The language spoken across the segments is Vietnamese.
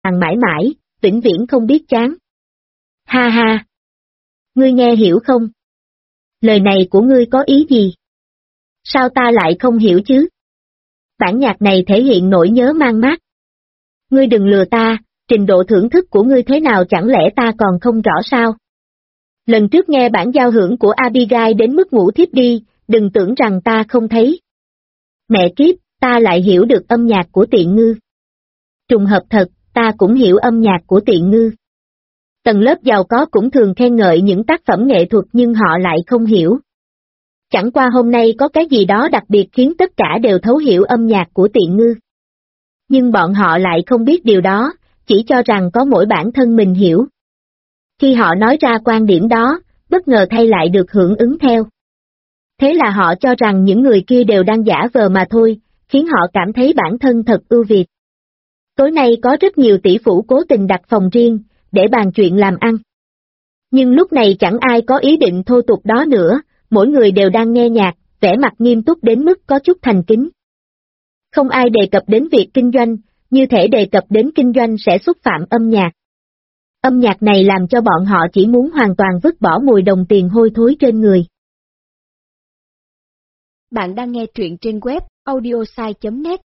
mãi mãi, vĩnh viễn không biết chán. Ha ha! Ngươi nghe hiểu không? Lời này của ngươi có ý gì? Sao ta lại không hiểu chứ? Bản nhạc này thể hiện nỗi nhớ mang mát. Ngươi đừng lừa ta, trình độ thưởng thức của ngươi thế nào chẳng lẽ ta còn không rõ sao? Lần trước nghe bản giao hưởng của Abigail đến mức ngủ thiếp đi, đừng tưởng rằng ta không thấy. Mẹ kiếp, ta lại hiểu được âm nhạc của Tiện Ngư. Trùng hợp thật, ta cũng hiểu âm nhạc của Tiện Ngư. Tầng lớp giàu có cũng thường khen ngợi những tác phẩm nghệ thuật nhưng họ lại không hiểu. Chẳng qua hôm nay có cái gì đó đặc biệt khiến tất cả đều thấu hiểu âm nhạc của Tiện Ngư. Nhưng bọn họ lại không biết điều đó, chỉ cho rằng có mỗi bản thân mình hiểu. Khi họ nói ra quan điểm đó, bất ngờ thay lại được hưởng ứng theo. Thế là họ cho rằng những người kia đều đang giả vờ mà thôi, khiến họ cảm thấy bản thân thật ưu việt. Tối nay có rất nhiều tỷ phú cố tình đặt phòng riêng, để bàn chuyện làm ăn. Nhưng lúc này chẳng ai có ý định thô tục đó nữa, mỗi người đều đang nghe nhạc, vẻ mặt nghiêm túc đến mức có chút thành kính. Không ai đề cập đến việc kinh doanh, như thể đề cập đến kinh doanh sẽ xúc phạm âm nhạc. Âm nhạc này làm cho bọn họ chỉ muốn hoàn toàn vứt bỏ mùi đồng tiền hôi thối trên người. Bạn đang nghe truyện trên web audiosai.net.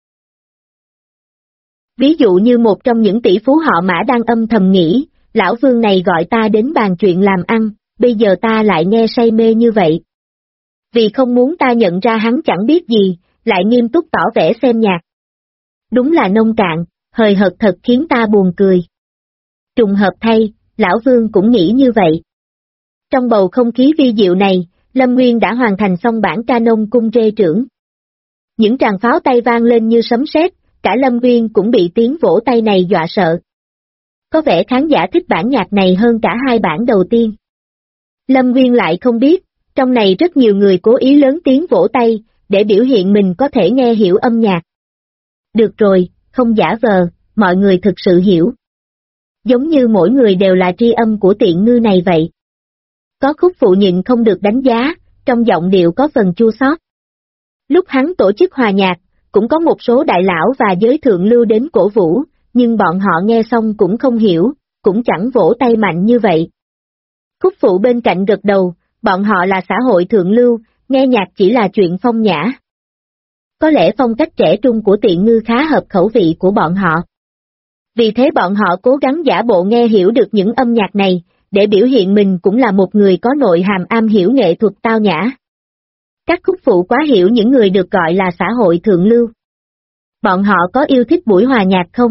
Ví dụ như một trong những tỷ phú họ Mã đang âm thầm nghĩ, lão Vương này gọi ta đến bàn chuyện làm ăn, bây giờ ta lại nghe say mê như vậy. Vì không muốn ta nhận ra hắn chẳng biết gì, lại nghiêm túc tỏ vẻ xem nhạc. Đúng là nông cạn, hời hợt thật khiến ta buồn cười. Trùng hợp thay, lão Vương cũng nghĩ như vậy. Trong bầu không khí vi diệu này, Lâm Nguyên đã hoàn thành xong bản Canon cung rê trưởng. Những tràng pháo tay vang lên như sấm sét, cả Lâm Nguyên cũng bị tiếng vỗ tay này dọa sợ. Có vẻ khán giả thích bản nhạc này hơn cả hai bản đầu tiên. Lâm Nguyên lại không biết, trong này rất nhiều người cố ý lớn tiếng vỗ tay, để biểu hiện mình có thể nghe hiểu âm nhạc. Được rồi, không giả vờ, mọi người thực sự hiểu. Giống như mỗi người đều là tri âm của Tiện Ngư này vậy. Có khúc phụ nhịn không được đánh giá, trong giọng điệu có phần chua xót. Lúc hắn tổ chức hòa nhạc, cũng có một số đại lão và giới thượng lưu đến cổ vũ, nhưng bọn họ nghe xong cũng không hiểu, cũng chẳng vỗ tay mạnh như vậy. Khúc phụ bên cạnh gật đầu, bọn họ là xã hội thượng lưu, nghe nhạc chỉ là chuyện phong nhã. Có lẽ phong cách trẻ trung của Tiện Ngư khá hợp khẩu vị của bọn họ. Vì thế bọn họ cố gắng giả bộ nghe hiểu được những âm nhạc này, để biểu hiện mình cũng là một người có nội hàm am hiểu nghệ thuật tao nhã. Các khúc phụ quá hiểu những người được gọi là xã hội thượng lưu. Bọn họ có yêu thích buổi hòa nhạc không?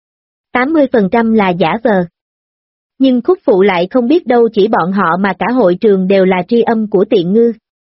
80% là giả vờ. Nhưng khúc phụ lại không biết đâu chỉ bọn họ mà cả hội trường đều là tri âm của Tiện Ngư.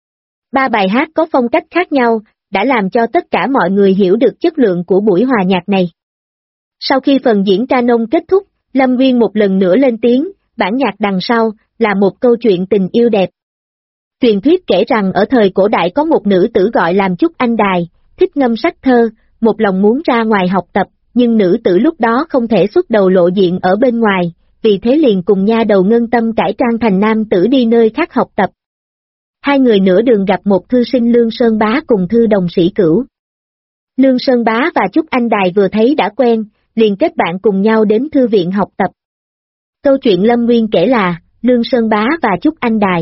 3 bài hát có phong cách khác nhau, đã làm cho tất cả mọi người hiểu được chất lượng của buổi hòa nhạc này. Sau khi phần diễn Canon kết thúc, Lâm Nguyên một lần nữa lên tiếng, bản nhạc đằng sau, là một câu chuyện tình yêu đẹp. Truyền thuyết kể rằng ở thời cổ đại có một nữ tử gọi làm Trúc Anh Đài, thích ngâm sách thơ, một lòng muốn ra ngoài học tập, nhưng nữ tử lúc đó không thể xuất đầu lộ diện ở bên ngoài, vì thế liền cùng nha đầu Ngân Tâm cải trang thành nam tử đi nơi khác học tập. Hai người nửa đường gặp một thư sinh Lương Sơn Bá cùng thư đồng Sĩ Cửu. Lương Sơn Bá và Trúc Anh Đài vừa thấy đã quen, liền kết bạn cùng nhau đến thư viện học tập. Câu chuyện Lâm Nguyên kể là, Lương Sơn Bá và Trúc Anh Đài.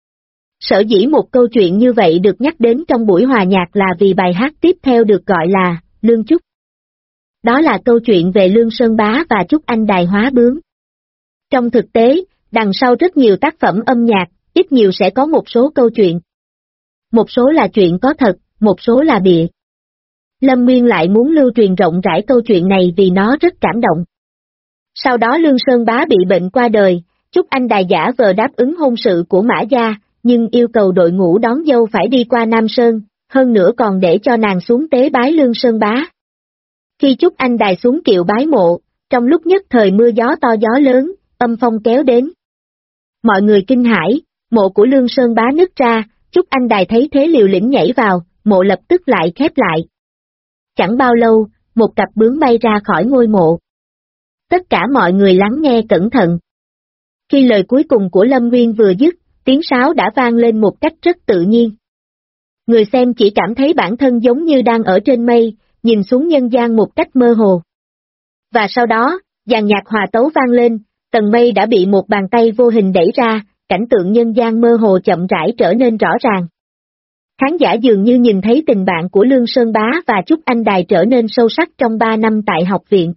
Sở dĩ một câu chuyện như vậy được nhắc đến trong buổi hòa nhạc là vì bài hát tiếp theo được gọi là, Lương Trúc. Đó là câu chuyện về Lương Sơn Bá và Trúc Anh Đài hóa bướm. Trong thực tế, đằng sau rất nhiều tác phẩm âm nhạc, ít nhiều sẽ có một số câu chuyện. Một số là chuyện có thật, một số là bịa. Lâm Nguyên lại muốn lưu truyền rộng rãi câu chuyện này vì nó rất cảm động. Sau đó Lương Sơn Bá bị bệnh qua đời, Trúc Anh Đài giả vờ đáp ứng hôn sự của Mã Gia, nhưng yêu cầu đội ngũ đón dâu phải đi qua Nam Sơn, hơn nữa còn để cho nàng xuống tế bái Lương Sơn Bá. Khi Trúc Anh Đài xuống kiệu bái mộ, trong lúc nhất thời mưa gió to gió lớn, âm phong kéo đến. Mọi người kinh hãi, mộ của Lương Sơn Bá nứt ra, Trúc Anh Đài thấy thế liều lĩnh nhảy vào, mộ lập tức lại khép lại. Chẳng bao lâu, một cặp bướm bay ra khỏi ngôi mộ. Tất cả mọi người lắng nghe cẩn thận. Khi lời cuối cùng của Lâm Nguyên vừa dứt, tiếng sáo đã vang lên một cách rất tự nhiên. Người xem chỉ cảm thấy bản thân giống như đang ở trên mây, nhìn xuống nhân gian một cách mơ hồ. Và sau đó, Dàn nhạc hòa tấu vang lên, tầng mây đã bị một bàn tay vô hình đẩy ra, cảnh tượng nhân gian mơ hồ chậm rãi trở nên rõ ràng. Khán giả dường như nhìn thấy tình bạn của Lương Sơn Bá và Trúc Anh Đài trở nên sâu sắc trong 3 năm tại học viện.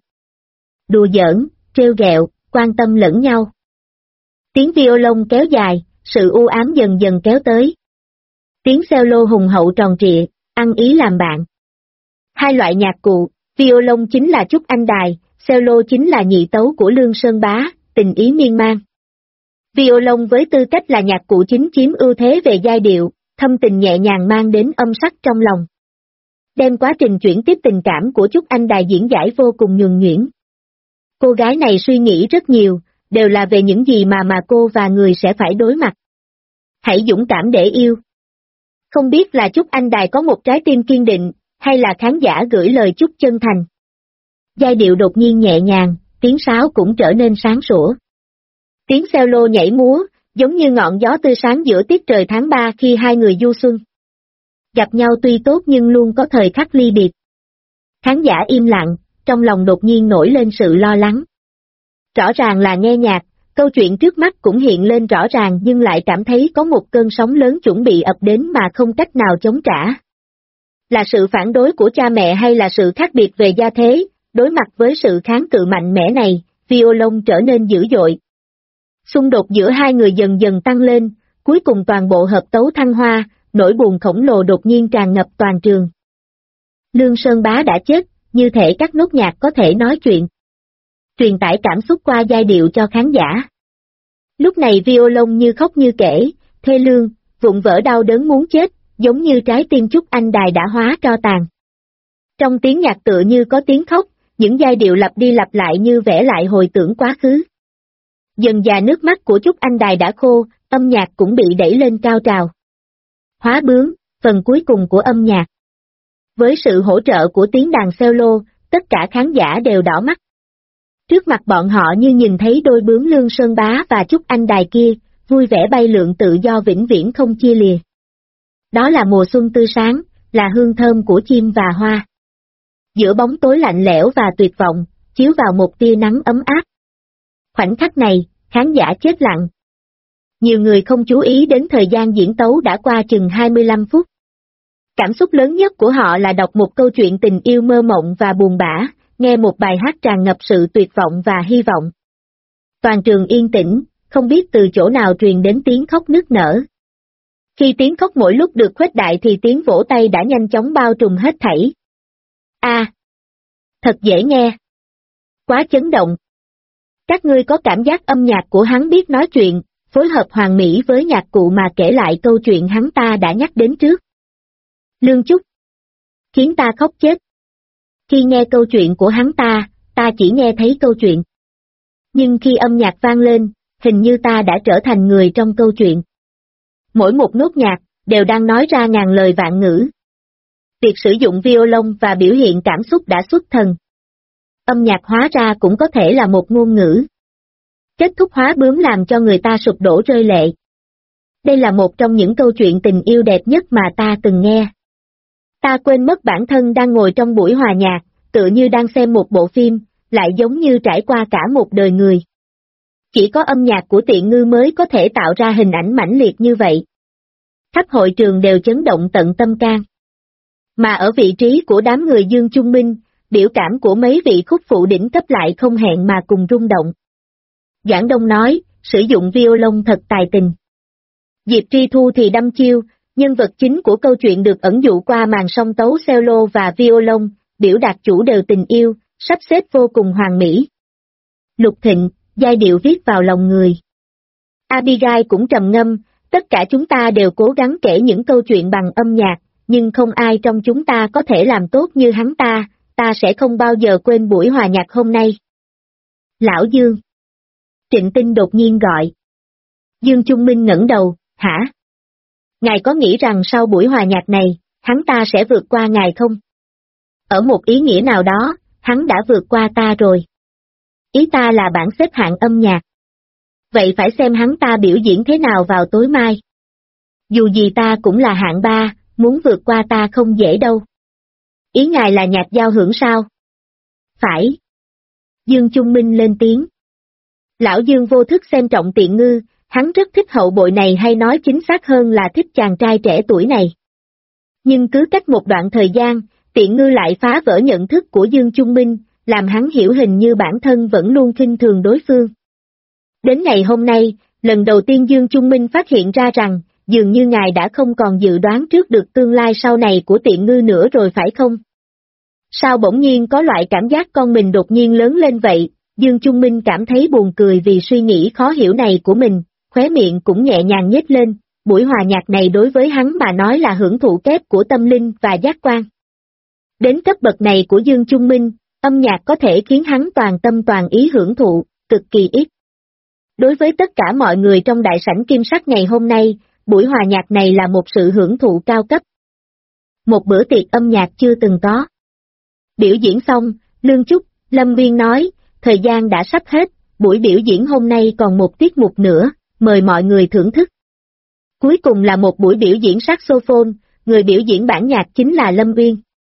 Đùa giỡn, trêu ghẹo, quan tâm lẫn nhau. Tiếng violon kéo dài, sự u ám dần dần kéo tới. Tiếng cello hùng hậu tròn trịa, ăn ý làm bạn. Hai loại nhạc cụ, violon chính là Trúc Anh Đài, cello chính là nhị tấu của Lương Sơn Bá, tình ý miên man. Violon với tư cách là nhạc cụ chính chiếm ưu thế về giai điệu, thâm tình nhẹ nhàng mang đến âm sắc trong lòng. Đem quá trình chuyển tiếp tình cảm của Trúc Anh Đài diễn giải vô cùng nhuần nhuyễn. Cô gái này suy nghĩ rất nhiều, đều là về những gì mà cô và người sẽ phải đối mặt. Hãy dũng cảm để yêu. Không biết là Trúc Anh Đài có một trái tim kiên định, hay là khán giả gửi lời chúc chân thành. Giai điệu đột nhiên nhẹ nhàng, tiếng sáo cũng trở nên sáng sủa. Tiếng cello nhảy múa, giống như ngọn gió tươi sáng giữa tiết trời tháng 3 khi hai người du xuân. Gặp nhau tuy tốt nhưng luôn có thời khắc ly biệt. Khán giả im lặng, trong lòng đột nhiên nổi lên sự lo lắng. Rõ ràng là nghe nhạc, câu chuyện trước mắt cũng hiện lên rõ ràng nhưng lại cảm thấy có một cơn sóng lớn chuẩn bị ập đến mà không cách nào chống trả. Là sự phản đối của cha mẹ hay là sự khác biệt về gia thế, đối mặt với sự kháng cự mạnh mẽ này, violon trở nên dữ dội. Xung đột giữa hai người dần dần tăng lên, cuối cùng toàn bộ hợp tấu thăng hoa, nỗi buồn khổng lồ đột nhiên tràn ngập toàn trường. Lương Sơn Bá đã chết, như thể các nốt nhạc có thể nói chuyện. Truyền tải cảm xúc qua giai điệu cho khán giả. Lúc này violon như khóc như kể, thê lương, vụn vỡ đau đớn muốn chết, giống như trái tim Trúc Anh Đài đã hóa tro tàn. Trong tiếng nhạc tựa như có tiếng khóc, những giai điệu lặp đi lặp lại như vẽ lại hồi tưởng quá khứ. Dần dà nước mắt của Trúc Anh Đài đã khô, âm nhạc cũng bị đẩy lên cao trào. Hóa bướm, phần cuối cùng của âm nhạc. Với sự hỗ trợ của tiếng đàn cello, tất cả khán giả đều đỏ mắt. Trước mặt bọn họ như nhìn thấy đôi bướm Lương Sơn Bá và Trúc Anh Đài kia, vui vẻ bay lượn tự do vĩnh viễn không chia lìa. Đó là mùa xuân tươi sáng, là hương thơm của chim và hoa. Giữa bóng tối lạnh lẽo và tuyệt vọng, chiếu vào một tia nắng ấm áp. Khoảnh khắc này, khán giả chết lặng. Nhiều người không chú ý đến thời gian diễn tấu đã qua chừng 25 phút. Cảm xúc lớn nhất của họ là đọc một câu chuyện tình yêu mơ mộng và buồn bã, nghe một bài hát tràn ngập sự tuyệt vọng và hy vọng. Toàn trường yên tĩnh, không biết từ chỗ nào truyền đến tiếng khóc nức nở. Khi tiếng khóc mỗi lúc được khuếch đại thì tiếng vỗ tay đã nhanh chóng bao trùm hết thảy. Thật dễ nghe. Quá chấn động. Các ngươi có cảm giác âm nhạc của hắn biết nói chuyện, phối hợp hoàn mỹ với nhạc cụ mà kể lại câu chuyện hắn ta đã nhắc đến trước. Lương Trúc. Khiến ta khóc chết. Khi nghe câu chuyện của hắn ta chỉ nghe thấy câu chuyện. Nhưng khi âm nhạc vang lên, hình như ta đã trở thành người trong câu chuyện. Mỗi một nốt nhạc, đều đang nói ra ngàn lời vạn ngữ. Việc sử dụng violon và biểu hiện cảm xúc đã xuất thần. Âm nhạc hóa ra cũng có thể là một ngôn ngữ. Kết thúc hóa bướm làm cho người ta sụp đổ rơi lệ. Đây là một trong những câu chuyện tình yêu đẹp nhất mà ta từng nghe. Ta quên mất bản thân đang ngồi trong buổi hòa nhạc, tựa như đang xem một bộ phim, lại giống như trải qua cả một đời người. Chỉ có âm nhạc của Tiện Ngư mới có thể tạo ra hình ảnh mãnh liệt như vậy. Khắp hội trường đều chấn động tận tâm can. Mà ở vị trí của đám người Dương Trung Minh, biểu cảm của mấy vị khúc phụ đỉnh cấp lại không hẹn mà cùng rung động. Doãn Đông nói, sử dụng violon thật tài tình. Diệp Tri Thu thì đăm chiêu, nhân vật chính của câu chuyện được ẩn dụ qua màn song tấu cello và violon, biểu đạt chủ đều tình yêu, sắp xếp vô cùng hoàn mỹ. Lục Thịnh, giai điệu viết vào lòng người. Abigail cũng trầm ngâm, tất cả chúng ta đều cố gắng kể những câu chuyện bằng âm nhạc, nhưng không ai trong chúng ta có thể làm tốt như hắn ta sẽ không bao giờ quên buổi hòa nhạc hôm nay. Lão Dương. Trịnh Tinh đột nhiên gọi. Dương Trung Minh ngẩng đầu, hả? Ngài có nghĩ rằng sau buổi hòa nhạc này, hắn ta sẽ vượt qua ngài không? Ở một ý nghĩa nào đó, hắn đã vượt qua ta rồi. Ý ta là bảng xếp hạng âm nhạc. Vậy phải xem hắn ta biểu diễn thế nào vào tối mai. Dù gì ta cũng là hạng 3, muốn vượt qua ta không dễ đâu. Ý ngài là nhạc giao hưởng sao? Phải. Dương Chung Minh lên tiếng. Lão Dương vô thức xem trọng Tiện Ngư, hắn rất thích hậu bội này, hay nói chính xác hơn là thích chàng trai trẻ tuổi này. Nhưng cứ cách một đoạn thời gian, Tiện Ngư lại phá vỡ nhận thức của Dương Chung Minh, làm hắn hiểu hình như bản thân vẫn luôn khinh thường đối phương. Đến ngày hôm nay, lần đầu tiên Dương Chung Minh phát hiện ra rằng, dường như ngài đã không còn dự đoán trước được tương lai sau này của Tiện Ngư nữa rồi phải không? Sao bỗng nhiên có loại cảm giác con mình đột nhiên lớn lên vậy? Dương Chung Minh cảm thấy buồn cười vì suy nghĩ khó hiểu này của mình, khóe miệng cũng nhẹ nhàng nhếch lên, buổi hòa nhạc này đối với hắn mà nói là hưởng thụ kép của tâm linh và giác quan. Đến cấp bậc này của Dương Chung Minh, âm nhạc có thể khiến hắn toàn tâm toàn ý hưởng thụ, cực kỳ ít. Đối với tất cả mọi người trong đại sảnh Kim Sắc ngày hôm nay, buổi hòa nhạc này là một sự hưởng thụ cao cấp. Một bữa tiệc âm nhạc chưa từng có. Biểu diễn xong, Lương Chúc, Lâm Viên nói, thời gian đã sắp hết, buổi biểu diễn hôm nay còn một tiết mục nữa, mời mọi người thưởng thức. Cuối cùng là một buổi biểu diễn saxophone, người biểu diễn bản nhạc chính là Lâm Viên.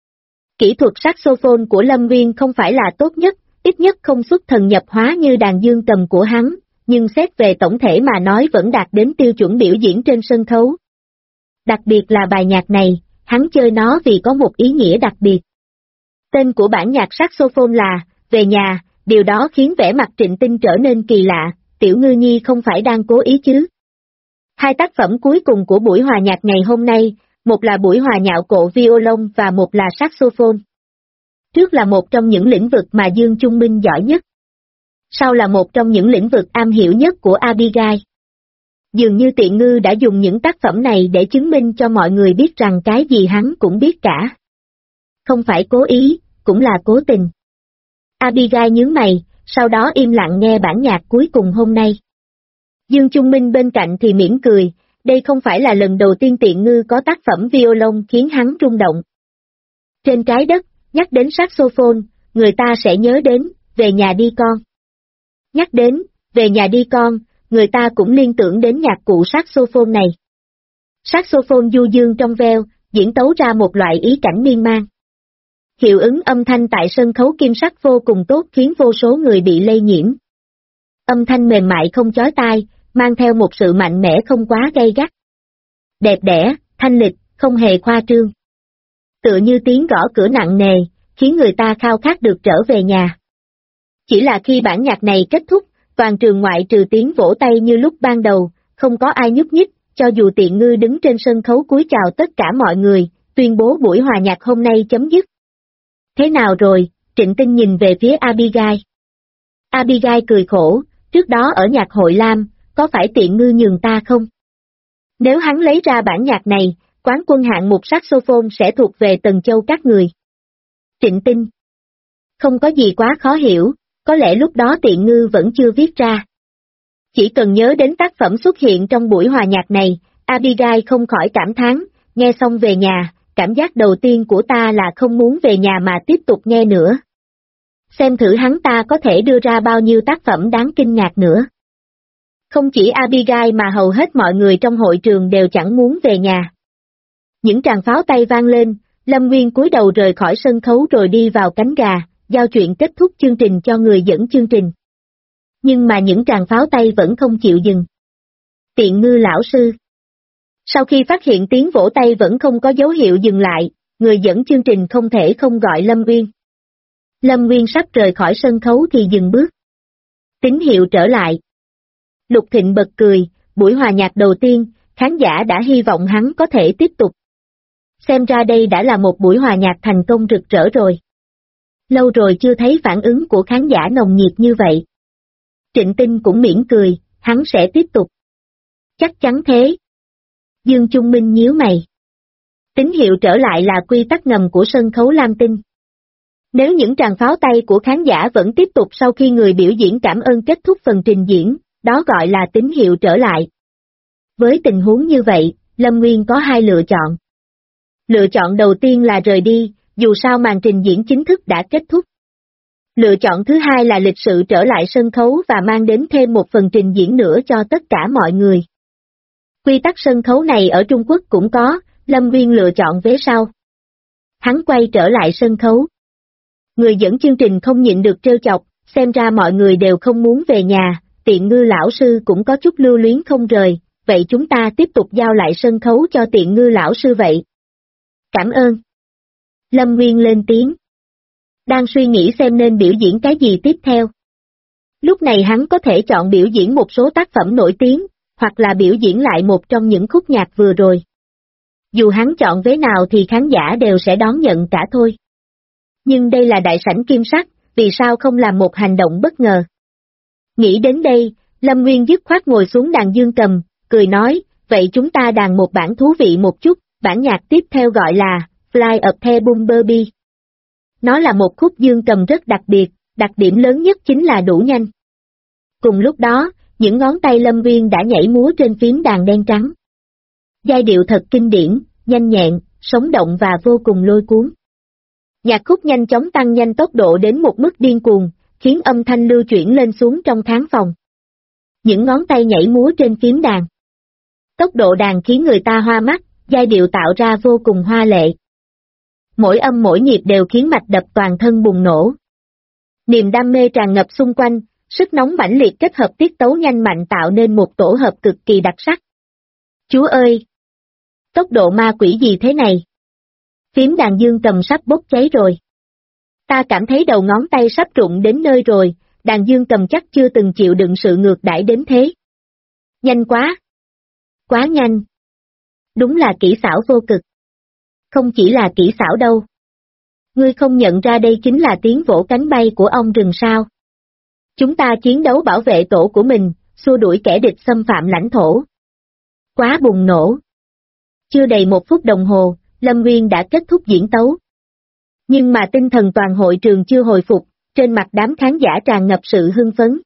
Kỹ thuật saxophone của Lâm Viên không phải là tốt nhất, ít nhất không xuất thần nhập hóa như đàn dương cầm của hắn, nhưng xét về tổng thể mà nói vẫn đạt đến tiêu chuẩn biểu diễn trên sân khấu. Đặc biệt là bài nhạc này, hắn chơi nó vì có một ý nghĩa đặc biệt. Tên của bản nhạc saxophone là Về Nhà, điều đó khiến vẻ mặt Trịnh Tinh trở nên kỳ lạ, Tiểu Ngư Nhi không phải đang cố ý chứ. Hai tác phẩm cuối cùng của buổi hòa nhạc ngày hôm nay, một là buổi hòa nhạo cộ violon và một là saxophone. Trước là một trong những lĩnh vực mà Dương Chung Minh giỏi nhất. Sau là một trong những lĩnh vực am hiểu nhất của Abigail. Dường như Tiện Ngư đã dùng những tác phẩm này để chứng minh cho mọi người biết rằng cái gì hắn cũng biết cả. Không phải cố ý, cũng là cố tình. Abigail nhướng mày, sau đó im lặng nghe bản nhạc cuối cùng hôm nay. Dương Chung Minh bên cạnh thì mỉm cười, đây không phải là lần đầu tiên Tiện Ngư có tác phẩm violon khiến hắn rung động. Trên trái đất, nhắc đến saxophone, người ta sẽ nhớ đến, Về Nhà Đi Con. Nhắc đến, Về Nhà Đi Con, người ta cũng liên tưởng đến nhạc cụ saxophone này. Saxophone du dương trong veo, diễn tấu ra một loại ý cảnh miên man. Hiệu ứng âm thanh tại sân khấu Kim Sắc vô cùng tốt khiến vô số người bị lây nhiễm. Âm thanh mềm mại không chói tai, mang theo một sự mạnh mẽ không quá gay gắt. Đẹp đẽ, thanh lịch, không hề khoa trương. Tựa như tiếng gõ cửa nặng nề, khiến người ta khao khát được trở về nhà. Chỉ là khi bản nhạc này kết thúc, toàn trường ngoại trừ tiếng vỗ tay như lúc ban đầu, không có ai nhúc nhích, cho dù Tiện Ngư đứng trên sân khấu cúi chào tất cả mọi người, tuyên bố buổi hòa nhạc hôm nay chấm dứt. Thế nào rồi? Trịnh Tinh nhìn về phía Abigail. Abigail cười khổ, trước đó ở nhạc hội Lam, có phải Tiện Ngư nhường ta không? Nếu hắn lấy ra bản nhạc này, quán quân hạng mục saxophone sẽ thuộc về Tần Châu các người. Trịnh Tinh. Không có gì quá khó hiểu, có lẽ lúc đó Tiện Ngư vẫn chưa viết ra. Chỉ cần nhớ đến tác phẩm xuất hiện trong buổi hòa nhạc này, Abigail không khỏi cảm thán, nghe xong Về Nhà, cảm giác đầu tiên của ta là không muốn về nhà mà tiếp tục nghe nữa. Xem thử hắn ta có thể đưa ra bao nhiêu tác phẩm đáng kinh ngạc nữa. Không chỉ Abigail mà hầu hết mọi người trong hội trường đều chẳng muốn về nhà. Những tràng pháo tay vang lên, Lâm Nguyên cúi đầu rời khỏi sân khấu rồi đi vào cánh gà, giao chuyện kết thúc chương trình cho người dẫn chương trình. Nhưng mà những tràng pháo tay vẫn không chịu dừng. Tiện Ngư lão sư. Sau khi phát hiện tiếng vỗ tay vẫn không có dấu hiệu dừng lại, người dẫn chương trình không thể không gọi Lâm Nguyên. Lâm Nguyên sắp rời khỏi sân khấu thì dừng bước. Tín hiệu trở lại. Lục Thịnh bật cười, buổi hòa nhạc đầu tiên, khán giả đã hy vọng hắn có thể tiếp tục. Xem ra đây đã là một buổi hòa nhạc thành công rực rỡ rồi. Lâu rồi chưa thấy phản ứng của khán giả nồng nhiệt như vậy. Trịnh Tinh cũng mỉm cười, hắn sẽ tiếp tục. Chắc chắn thế. Dương Chung Minh nhíu mày. Tín hiệu trở lại là quy tắc ngầm của sân khấu Lam Tinh. Nếu những tràng pháo tay của khán giả vẫn tiếp tục sau khi người biểu diễn cảm ơn kết thúc phần trình diễn, đó gọi là tín hiệu trở lại. Với tình huống như vậy, Lâm Nguyên có hai lựa chọn. Lựa chọn đầu tiên là rời đi, dù sao màn trình diễn chính thức đã kết thúc. Lựa chọn thứ hai là lịch sự trở lại sân khấu và mang đến thêm một phần trình diễn nữa cho tất cả mọi người. Quy tắc sân khấu này ở Trung Quốc cũng có, Lâm Nguyên lựa chọn vế sau. Hắn quay trở lại sân khấu. Người dẫn chương trình không nhịn được trêu chọc, xem ra mọi người đều không muốn về nhà, Tiện Ngư lão sư cũng có chút lưu luyến không rời, vậy chúng ta tiếp tục giao lại sân khấu cho Tiện Ngư lão sư vậy. Cảm ơn. Lâm Nguyên lên tiếng. Đang suy nghĩ xem nên biểu diễn cái gì tiếp theo. Lúc này hắn có thể chọn biểu diễn một số tác phẩm nổi tiếng, hoặc là biểu diễn lại một trong những khúc nhạc vừa rồi. Dù hắn chọn vế nào thì khán giả đều sẽ đón nhận cả thôi. Nhưng đây là đại sảnh Kim Sắc, vì sao không làm một hành động bất ngờ? Nghĩ đến đây, Lâm Nguyên dứt khoát ngồi xuống đàn dương cầm, cười nói, vậy chúng ta đàn một bản thú vị một chút, bản nhạc tiếp theo gọi là Fly Up The Bumblebee. Nó là một khúc dương cầm rất đặc biệt, đặc điểm lớn nhất chính là đủ nhanh. Cùng lúc đó, những ngón tay Lâm Nguyên đã nhảy múa trên phím đàn đen trắng. Giai điệu thật kinh điển, nhanh nhẹn, sống động và vô cùng lôi cuốn. Nhạc khúc nhanh chóng tăng nhanh tốc độ đến một mức điên cuồng, khiến âm thanh lưu chuyển lên xuống trong khán phòng. Những ngón tay nhảy múa trên phím đàn. Tốc độ đàn khiến người ta hoa mắt, giai điệu tạo ra vô cùng hoa lệ. Mỗi âm mỗi nhịp đều khiến mạch đập toàn thân bùng nổ. Niềm đam mê tràn ngập xung quanh, sức nóng mãnh liệt kết hợp tiết tấu nhanh mạnh tạo nên một tổ hợp cực kỳ đặc sắc. Chúa ơi! Tốc độ ma quỷ gì thế này? Phím đàn dương cầm sắp bốc cháy rồi. Ta cảm thấy đầu ngón tay sắp rụng đến nơi rồi, đàn dương cầm chắc chưa từng chịu đựng sự ngược đãi đến thế. Nhanh quá! Quá nhanh! Đúng là kỹ xảo vô cực. Không chỉ là kỹ xảo đâu. Ngươi không nhận ra đây chính là tiếng vỗ cánh bay của ong rừng sao? Chúng ta chiến đấu bảo vệ tổ của mình, xua đuổi kẻ địch xâm phạm lãnh thổ. Quá bùng nổ. Chưa đầy 1 phút đồng hồ, Lâm Nguyên đã kết thúc diễn tấu. Nhưng mà tinh thần toàn hội trường chưa hồi phục, trên mặt đám khán giả tràn ngập sự hưng phấn.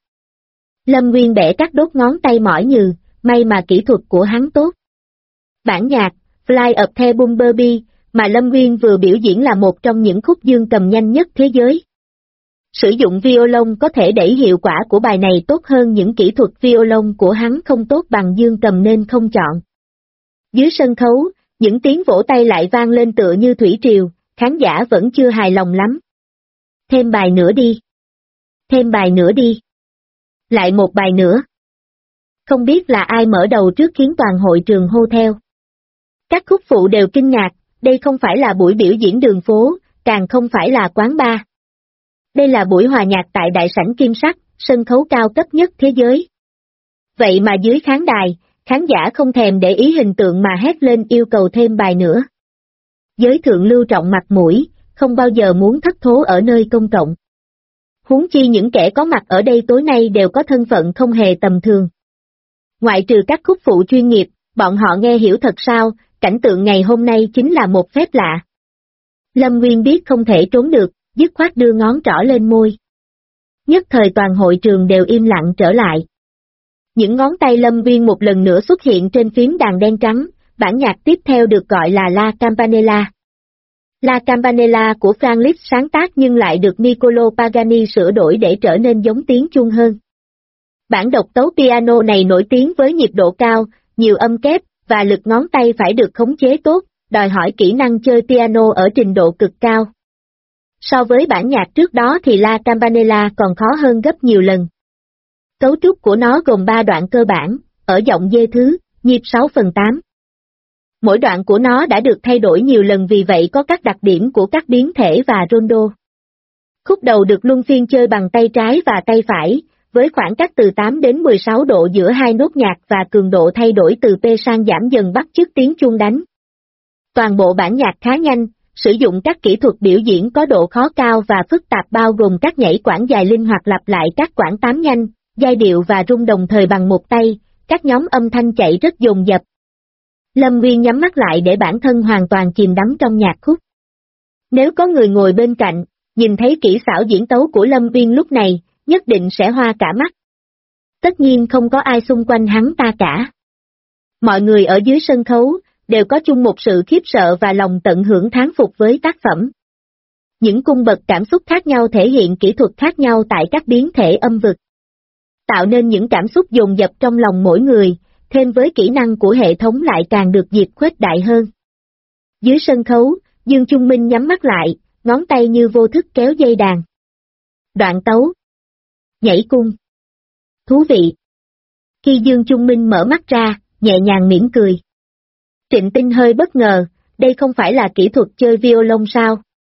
Lâm Nguyên bẻ các đốt ngón tay mỏi nhừ, may mà kỹ thuật của hắn tốt. Bản nhạc, Fly Up The Bumblebee, mà Lâm Nguyên vừa biểu diễn là một trong những khúc dương cầm nhanh nhất thế giới. Sử dụng violon có thể đẩy hiệu quả của bài này tốt hơn những kỹ thuật violon của hắn không tốt bằng dương cầm nên không chọn. Dưới sân khấu, những tiếng vỗ tay lại vang lên tựa như thủy triều, khán giả vẫn chưa hài lòng lắm. Thêm bài nữa đi. Thêm bài nữa đi. Lại một bài nữa. Không biết là ai mở đầu trước khiến toàn hội trường hô theo. Các khúc phụ đều kinh ngạc, đây không phải là buổi biểu diễn đường phố, càng không phải là quán bar. Đây là buổi hòa nhạc tại đại sảnh Kim Sắc, sân khấu cao cấp nhất thế giới. Vậy mà dưới khán đài, khán giả không thèm để ý hình tượng mà hét lên yêu cầu thêm bài nữa. Giới thượng lưu trọng mặt mũi, không bao giờ muốn thất thố ở nơi công cộng. Huống chi những kẻ có mặt ở đây tối nay đều có thân phận không hề tầm thường. Ngoại trừ các khúc phụ chuyên nghiệp, bọn họ nghe hiểu thật sao, cảnh tượng ngày hôm nay chính là một phép lạ. Lâm Nguyên biết không thể trốn được, dứt khoát đưa ngón trỏ lên môi. Nhất thời toàn hội trường đều im lặng trở lại. Những ngón tay Lâm Nguyên một lần nữa xuất hiện trên phím đàn đen trắng, bản nhạc tiếp theo được gọi là La Campanella. La Campanella của Franz Liszt sáng tác nhưng lại được Niccolò Pagani sửa đổi để trở nên giống tiếng chuông hơn. Bản độc tấu piano này nổi tiếng với nhịp độ cao, nhiều âm kép, và lực ngón tay phải được khống chế tốt, đòi hỏi kỹ năng chơi piano ở trình độ cực cao. So với bản nhạc trước đó thì La Campanella còn khó hơn gấp nhiều lần. Cấu trúc của nó gồm 3 đoạn cơ bản, ở giọng dê thứ, nhịp 6/8. Mỗi đoạn của nó đã được thay đổi nhiều lần vì vậy có các đặc điểm của các biến thể và rondo. Khúc đầu được luân phiên chơi bằng tay trái và tay phải, với khoảng cách từ 8 đến 16 độ giữa hai nốt nhạc và cường độ thay đổi từ P sang giảm dần bắt chước tiếng chuông đánh. Toàn bộ bản nhạc khá nhanh, sử dụng các kỹ thuật biểu diễn có độ khó cao và phức tạp bao gồm các nhảy quãng dài linh hoạt lặp lại các quãng 8 nhanh, giai điệu và rung đồng thời bằng một tay, các nhóm âm thanh chạy rất dồn dập. Lâm Nguyên nhắm mắt lại để bản thân hoàn toàn chìm đắm trong nhạc khúc. Nếu có người ngồi bên cạnh, nhìn thấy kỹ xảo diễn tấu của Lâm Nguyên lúc này, nhất định sẽ hoa cả mắt. Tất nhiên không có ai xung quanh hắn ta cả. Mọi người ở dưới sân khấu, đều có chung một sự khiếp sợ và lòng tận hưởng thán phục với tác phẩm. Những cung bậc cảm xúc khác nhau thể hiện kỹ thuật khác nhau tại các biến thể âm vực. Tạo nên những cảm xúc dồn dập trong lòng mỗi người, thêm với kỹ năng của hệ thống lại càng được dịp khuếch đại hơn. Dưới sân khấu, Dương Trung Minh nhắm mắt lại, ngón tay như vô thức kéo dây đàn. Đoạn tấu. Nhảy cung. Thú vị. Khi Dương Trung Minh mở mắt ra, nhẹ nhàng mỉm cười. Trịnh Tinh hơi bất ngờ, đây không phải là kỹ thuật chơi violon sao?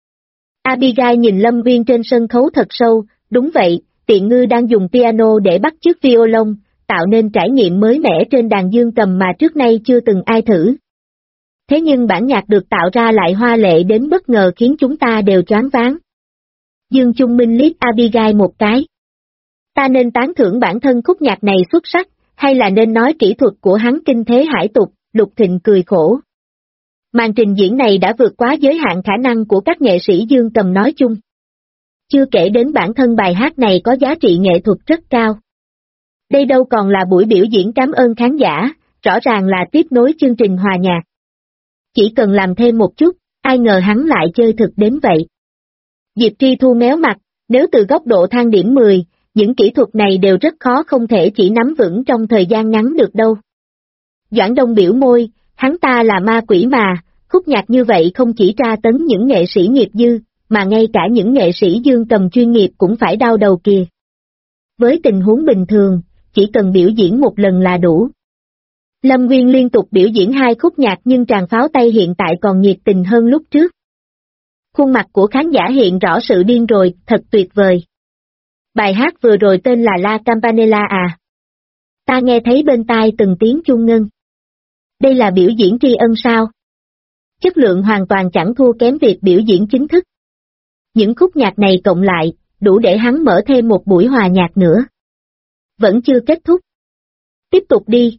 Abigail nhìn Lâm Nguyên trên sân khấu thật sâu, đúng vậy, Tiện Ngư đang dùng piano để bắt chước violon, tạo nên trải nghiệm mới mẻ trên đàn dương cầm mà trước nay chưa từng ai thử. Thế nhưng bản nhạc được tạo ra lại hoa lệ đến bất ngờ khiến chúng ta đều choáng váng. Dương Trung Minh liếc Abigail một cái. Ta nên tán thưởng bản thân khúc nhạc này xuất sắc, hay là nên nói kỹ thuật của hắn kinh thế hải tục, Lục Thịnh cười khổ. Màn trình diễn này đã vượt quá giới hạn khả năng của các nghệ sĩ dương cầm nói chung. Chưa kể đến bản thân bài hát này có giá trị nghệ thuật rất cao. Đây đâu còn là buổi biểu diễn cảm ơn khán giả, rõ ràng là tiếp nối chương trình hòa nhạc. Chỉ cần làm thêm một chút, ai ngờ hắn lại chơi thực đến vậy. Diệp Tri Thu méo mặt, nếu từ góc độ thang điểm 10, những kỹ thuật này đều rất khó không thể chỉ nắm vững trong thời gian ngắn được đâu. Doãn Đông biểu môi, hắn ta là ma quỷ mà, khúc nhạc như vậy không chỉ tra tấn những nghệ sĩ nghiệp dư, mà ngay cả những nghệ sĩ dương cầm chuyên nghiệp cũng phải đau đầu kìa. Với tình huống bình thường, chỉ cần biểu diễn một lần là đủ. Lâm Nguyên liên tục biểu diễn 2 khúc nhạc nhưng tràng pháo tay hiện tại còn nhiệt tình hơn lúc trước. Khuôn mặt của khán giả hiện rõ sự điên rồi, thật tuyệt vời. Bài hát vừa rồi tên là La Campanella à? Ta nghe thấy bên tai từng tiếng chuông ngân. Đây là biểu diễn tri ân sao? Chất lượng hoàn toàn chẳng thua kém việc biểu diễn chính thức. Những khúc nhạc này cộng lại, đủ để hắn mở thêm một buổi hòa nhạc nữa. Vẫn chưa kết thúc. Tiếp tục đi.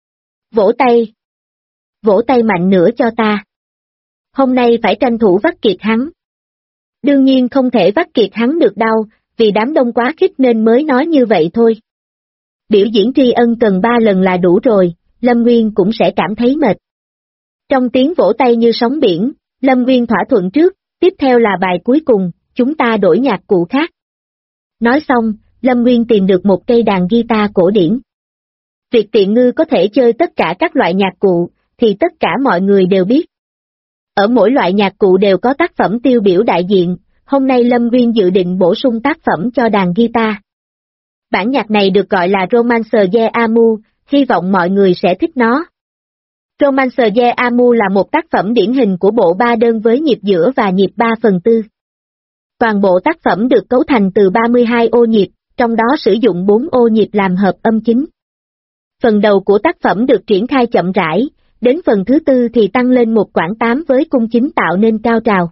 Vỗ tay. Vỗ tay mạnh nữa cho ta. Hôm nay phải tranh thủ vắt kiệt hắn. Đương nhiên không thể vắt kiệt hắn được đâu, vì đám đông quá khích nên mới nói như vậy thôi. Biểu diễn tri ân cần 3 lần là đủ rồi, Lâm Nguyên cũng sẽ cảm thấy mệt. Trong tiếng vỗ tay như sóng biển, Lâm Nguyên thỏa thuận trước, tiếp theo là bài cuối cùng, chúng ta đổi nhạc cụ khác. Nói xong, Lâm Nguyên tìm được một cây đàn guitar cổ điển. Việc Tiện Ngư có thể chơi tất cả các loại nhạc cụ, thì tất cả mọi người đều biết. Ở mỗi loại nhạc cụ đều có tác phẩm tiêu biểu đại diện, hôm nay Lâm Nguyên dự định bổ sung tác phẩm cho đàn guitar. Bản nhạc này được gọi là Romancer de Amour, hy vọng mọi người sẽ thích nó. Romancer de Amour là một tác phẩm điển hình của bộ 3 đơn với nhịp giữa và nhịp 3/4. Toàn bộ tác phẩm được cấu thành từ 32 ô nhịp, trong đó sử dụng 4 ô nhịp làm hợp âm chính. Phần đầu của tác phẩm được triển khai chậm rãi, đến phần thứ 4 thì tăng lên một quãng 8 với cung chính tạo nên cao trào.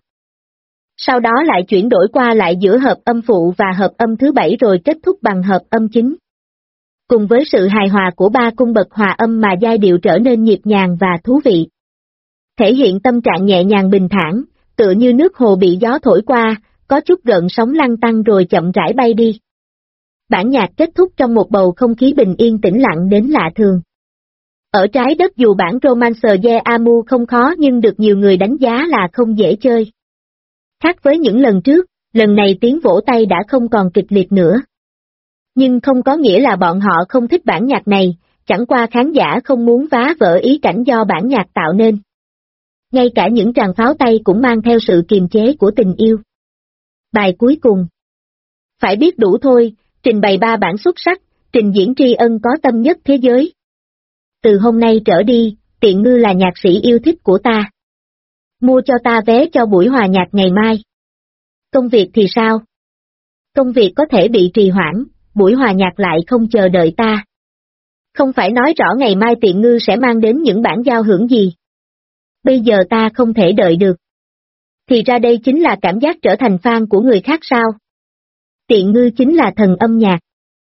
Sau đó lại chuyển đổi qua lại giữa hợp âm phụ và hợp âm thứ 7 rồi kết thúc bằng hợp âm chính. Cùng với sự hài hòa của 3 cung bậc hòa âm mà giai điệu trở nên nhịp nhàng và thú vị. Thể hiện tâm trạng nhẹ nhàng bình thản, tựa như nước hồ bị gió thổi qua, có chút gợn sóng lăn tăn rồi chậm rãi bay đi. Bản nhạc kết thúc trong một bầu không khí bình yên tĩnh lặng đến lạ thường. Ở trái đất dù bản Romancer de Amour không khó nhưng được nhiều người đánh giá là không dễ chơi. Khác với những lần trước, lần này tiếng vỗ tay đã không còn kịch liệt nữa. Nhưng không có nghĩa là bọn họ không thích bản nhạc này, chẳng qua khán giả không muốn phá vỡ ý cảnh do bản nhạc tạo nên. Ngay cả những tràng pháo tay cũng mang theo sự kiềm chế của tình yêu. Bài cuối cùng. Phải biết đủ thôi, trình bày 3 bản xuất sắc, trình diễn tri ân có tâm nhất thế giới. Từ hôm nay trở đi, Tiện Ngư là nhạc sĩ yêu thích của ta. Mua cho ta vé cho buổi hòa nhạc ngày mai. Công việc thì sao? Công việc có thể bị trì hoãn, buổi hòa nhạc lại không chờ đợi ta. Không phải nói rõ ngày mai Tiện Ngư sẽ mang đến những bản giao hưởng gì. Bây giờ ta không thể đợi được. Thì ra đây chính là cảm giác trở thành fan của người khác sao? Tiện Ngư chính là thần âm nhạc.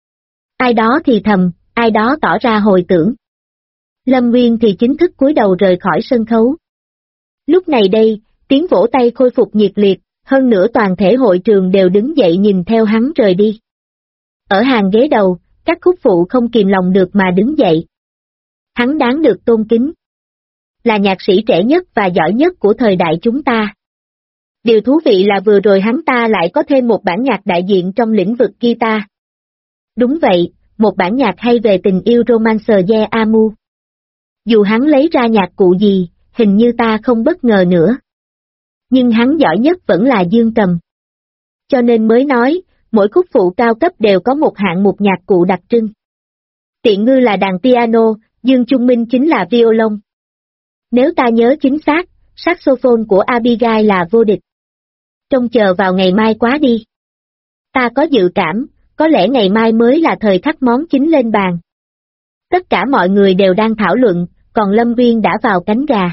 Ai đó thì thầm, ai đó tỏ ra hồi tưởng. Lâm Nguyên thì chính thức cúi đầu rời khỏi sân khấu. Lúc này đây, tiếng vỗ tay khôi phục nhiệt liệt, hơn nữa toàn thể hội trường đều đứng dậy nhìn theo hắn rời đi. Ở hàng ghế đầu, các khúc phụ không kìm lòng được mà đứng dậy. Hắn đáng được tôn kính. Là nhạc sĩ trẻ nhất và giỏi nhất của thời đại chúng ta. Điều thú vị là vừa rồi hắn ta lại có thêm một bản nhạc đại diện trong lĩnh vực guitar. Đúng vậy, một bản nhạc hay về tình yêu Romancer de Amour. Dù hắn lấy ra nhạc cụ gì, hình như ta không bất ngờ nữa. Nhưng hắn giỏi nhất vẫn là dương cầm. Cho nên mới nói, mỗi khúc phụ cao cấp đều có một hạng mục nhạc cụ đặc trưng. Tiện Ngư là đàn piano, Dương Trung Minh chính là violon. Nếu ta nhớ chính xác, saxophone của Abigail là vô địch. Trông chờ vào ngày mai quá đi. Ta có dự cảm, có lẽ ngày mai mới là thời khắc món chính lên bàn. Tất cả mọi người đều đang thảo luận, còn Lâm Viên đã vào cánh gà.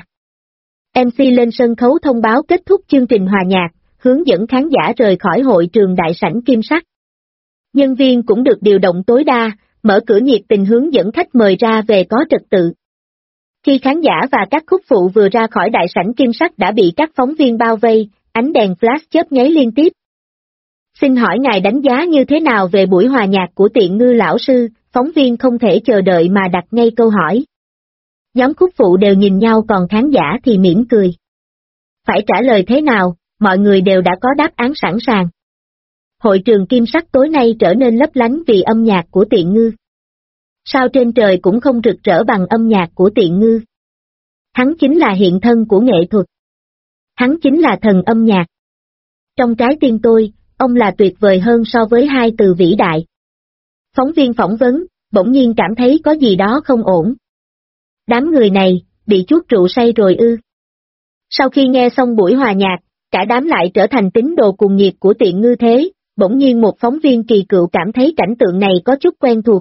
MC lên sân khấu thông báo kết thúc chương trình hòa nhạc, hướng dẫn khán giả rời khỏi hội trường đại sảnh kim sắc. Nhân viên cũng được điều động tối đa, mở cửa nhiệt tình hướng dẫn khách mời ra về có trật tự. Khi khán giả và các khúc phụ vừa ra khỏi đại sảnh kim sắc đã bị các phóng viên bao vây, ánh đèn flash chớp nháy liên tiếp. Xin hỏi ngài đánh giá như thế nào về buổi hòa nhạc của Tiện Ngư lão sư? Phóng viên không thể chờ đợi mà đặt ngay câu hỏi. Nhóm khúc phụ đều nhìn nhau còn khán giả thì mỉm cười. Phải trả lời thế nào, mọi người đều đã có đáp án sẵn sàng. Hội trường kim sắc tối nay trở nên lấp lánh vì âm nhạc của Tiện Ngư. Sao trên trời cũng không rực rỡ bằng âm nhạc của Tiện Ngư. Hắn chính là hiện thân của nghệ thuật. Hắn chính là thần âm nhạc. Trong trái tim tôi, ông là tuyệt vời hơn so với hai từ vĩ đại. Phóng viên phỏng vấn, bỗng nhiên cảm thấy có gì đó không ổn. Đám người này, bị chuốt rượu say rồi ư. Sau khi nghe xong buổi hòa nhạc, cả đám lại trở thành tín đồ cuồng nhiệt của Tiện Ngư thế, bỗng nhiên một phóng viên kỳ cựu cảm thấy cảnh tượng này có chút quen thuộc.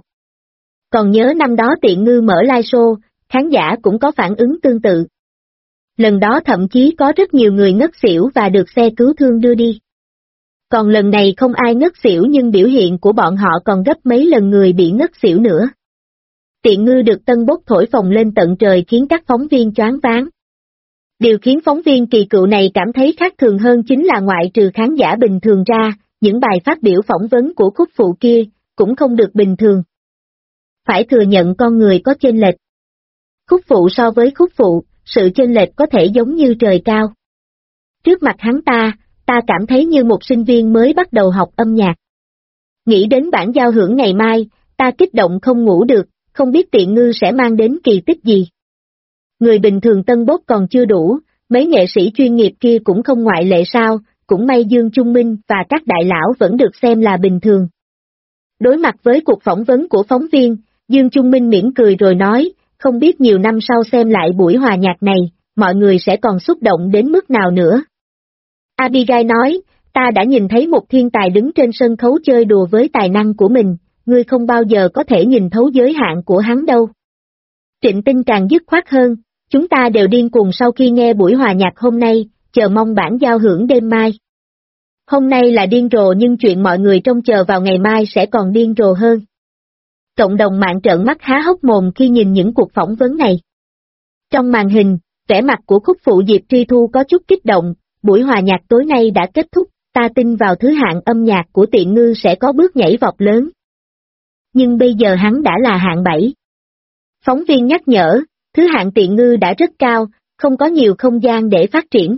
Còn nhớ năm đó Tiện Ngư mở live show, khán giả cũng có phản ứng tương tự. Lần đó thậm chí có rất nhiều người ngất xỉu và được xe cứu thương đưa đi. Còn lần này không ai ngất xỉu nhưng biểu hiện của bọn họ còn gấp mấy lần người bị ngất xỉu nữa. Tiện Ngư được tân bốc thổi phồng lên tận trời khiến các phóng viên choáng váng. Điều khiến phóng viên kỳ cựu này cảm thấy khác thường hơn chính là ngoại trừ khán giả bình thường ra, những bài phát biểu phỏng vấn của khúc phụ kia cũng không được bình thường. Phải thừa nhận con người có chênh lệch. Khúc phụ so với khúc phụ, sự chênh lệch có thể giống như trời cao. Trước mặt hắn ta cảm thấy như một sinh viên mới bắt đầu học âm nhạc. Nghĩ đến bản giao hưởng ngày mai, ta kích động không ngủ được, không biết Tiện Ngư sẽ mang đến kỳ tích gì. Người bình thường tân bốc còn chưa đủ, mấy nghệ sĩ chuyên nghiệp kia cũng không ngoại lệ sao, cũng may Dương Trung Minh và các đại lão vẫn được xem là bình thường. Đối mặt với cuộc phỏng vấn của phóng viên, Dương Trung Minh mỉm cười rồi nói, không biết nhiều năm sau xem lại buổi hòa nhạc này, mọi người sẽ còn xúc động đến mức nào nữa. Abigail nói, ta đã nhìn thấy một thiên tài đứng trên sân khấu chơi đùa với tài năng của mình, ngươi không bao giờ có thể nhìn thấu giới hạn của hắn đâu. Trịnh Tinh càng dứt khoát hơn, chúng ta đều điên cuồng sau khi nghe buổi hòa nhạc hôm nay, chờ mong bản giao hưởng đêm mai. Hôm nay là điên rồ nhưng chuyện mọi người trông chờ vào ngày mai sẽ còn điên rồ hơn. Cộng đồng mạng trợn mắt há hốc mồm khi nhìn những cuộc phỏng vấn này. Trong màn hình, vẻ mặt của khúc phụ Diệp Tri Thu có chút kích động, buổi hòa nhạc tối nay đã kết thúc, ta tin vào thứ hạng âm nhạc của Tiện Ngư sẽ có bước nhảy vọt lớn. Nhưng bây giờ hắn đã là hạng 7. Phóng viên nhắc nhở, thứ hạng Tiện Ngư đã rất cao, không có nhiều không gian để phát triển.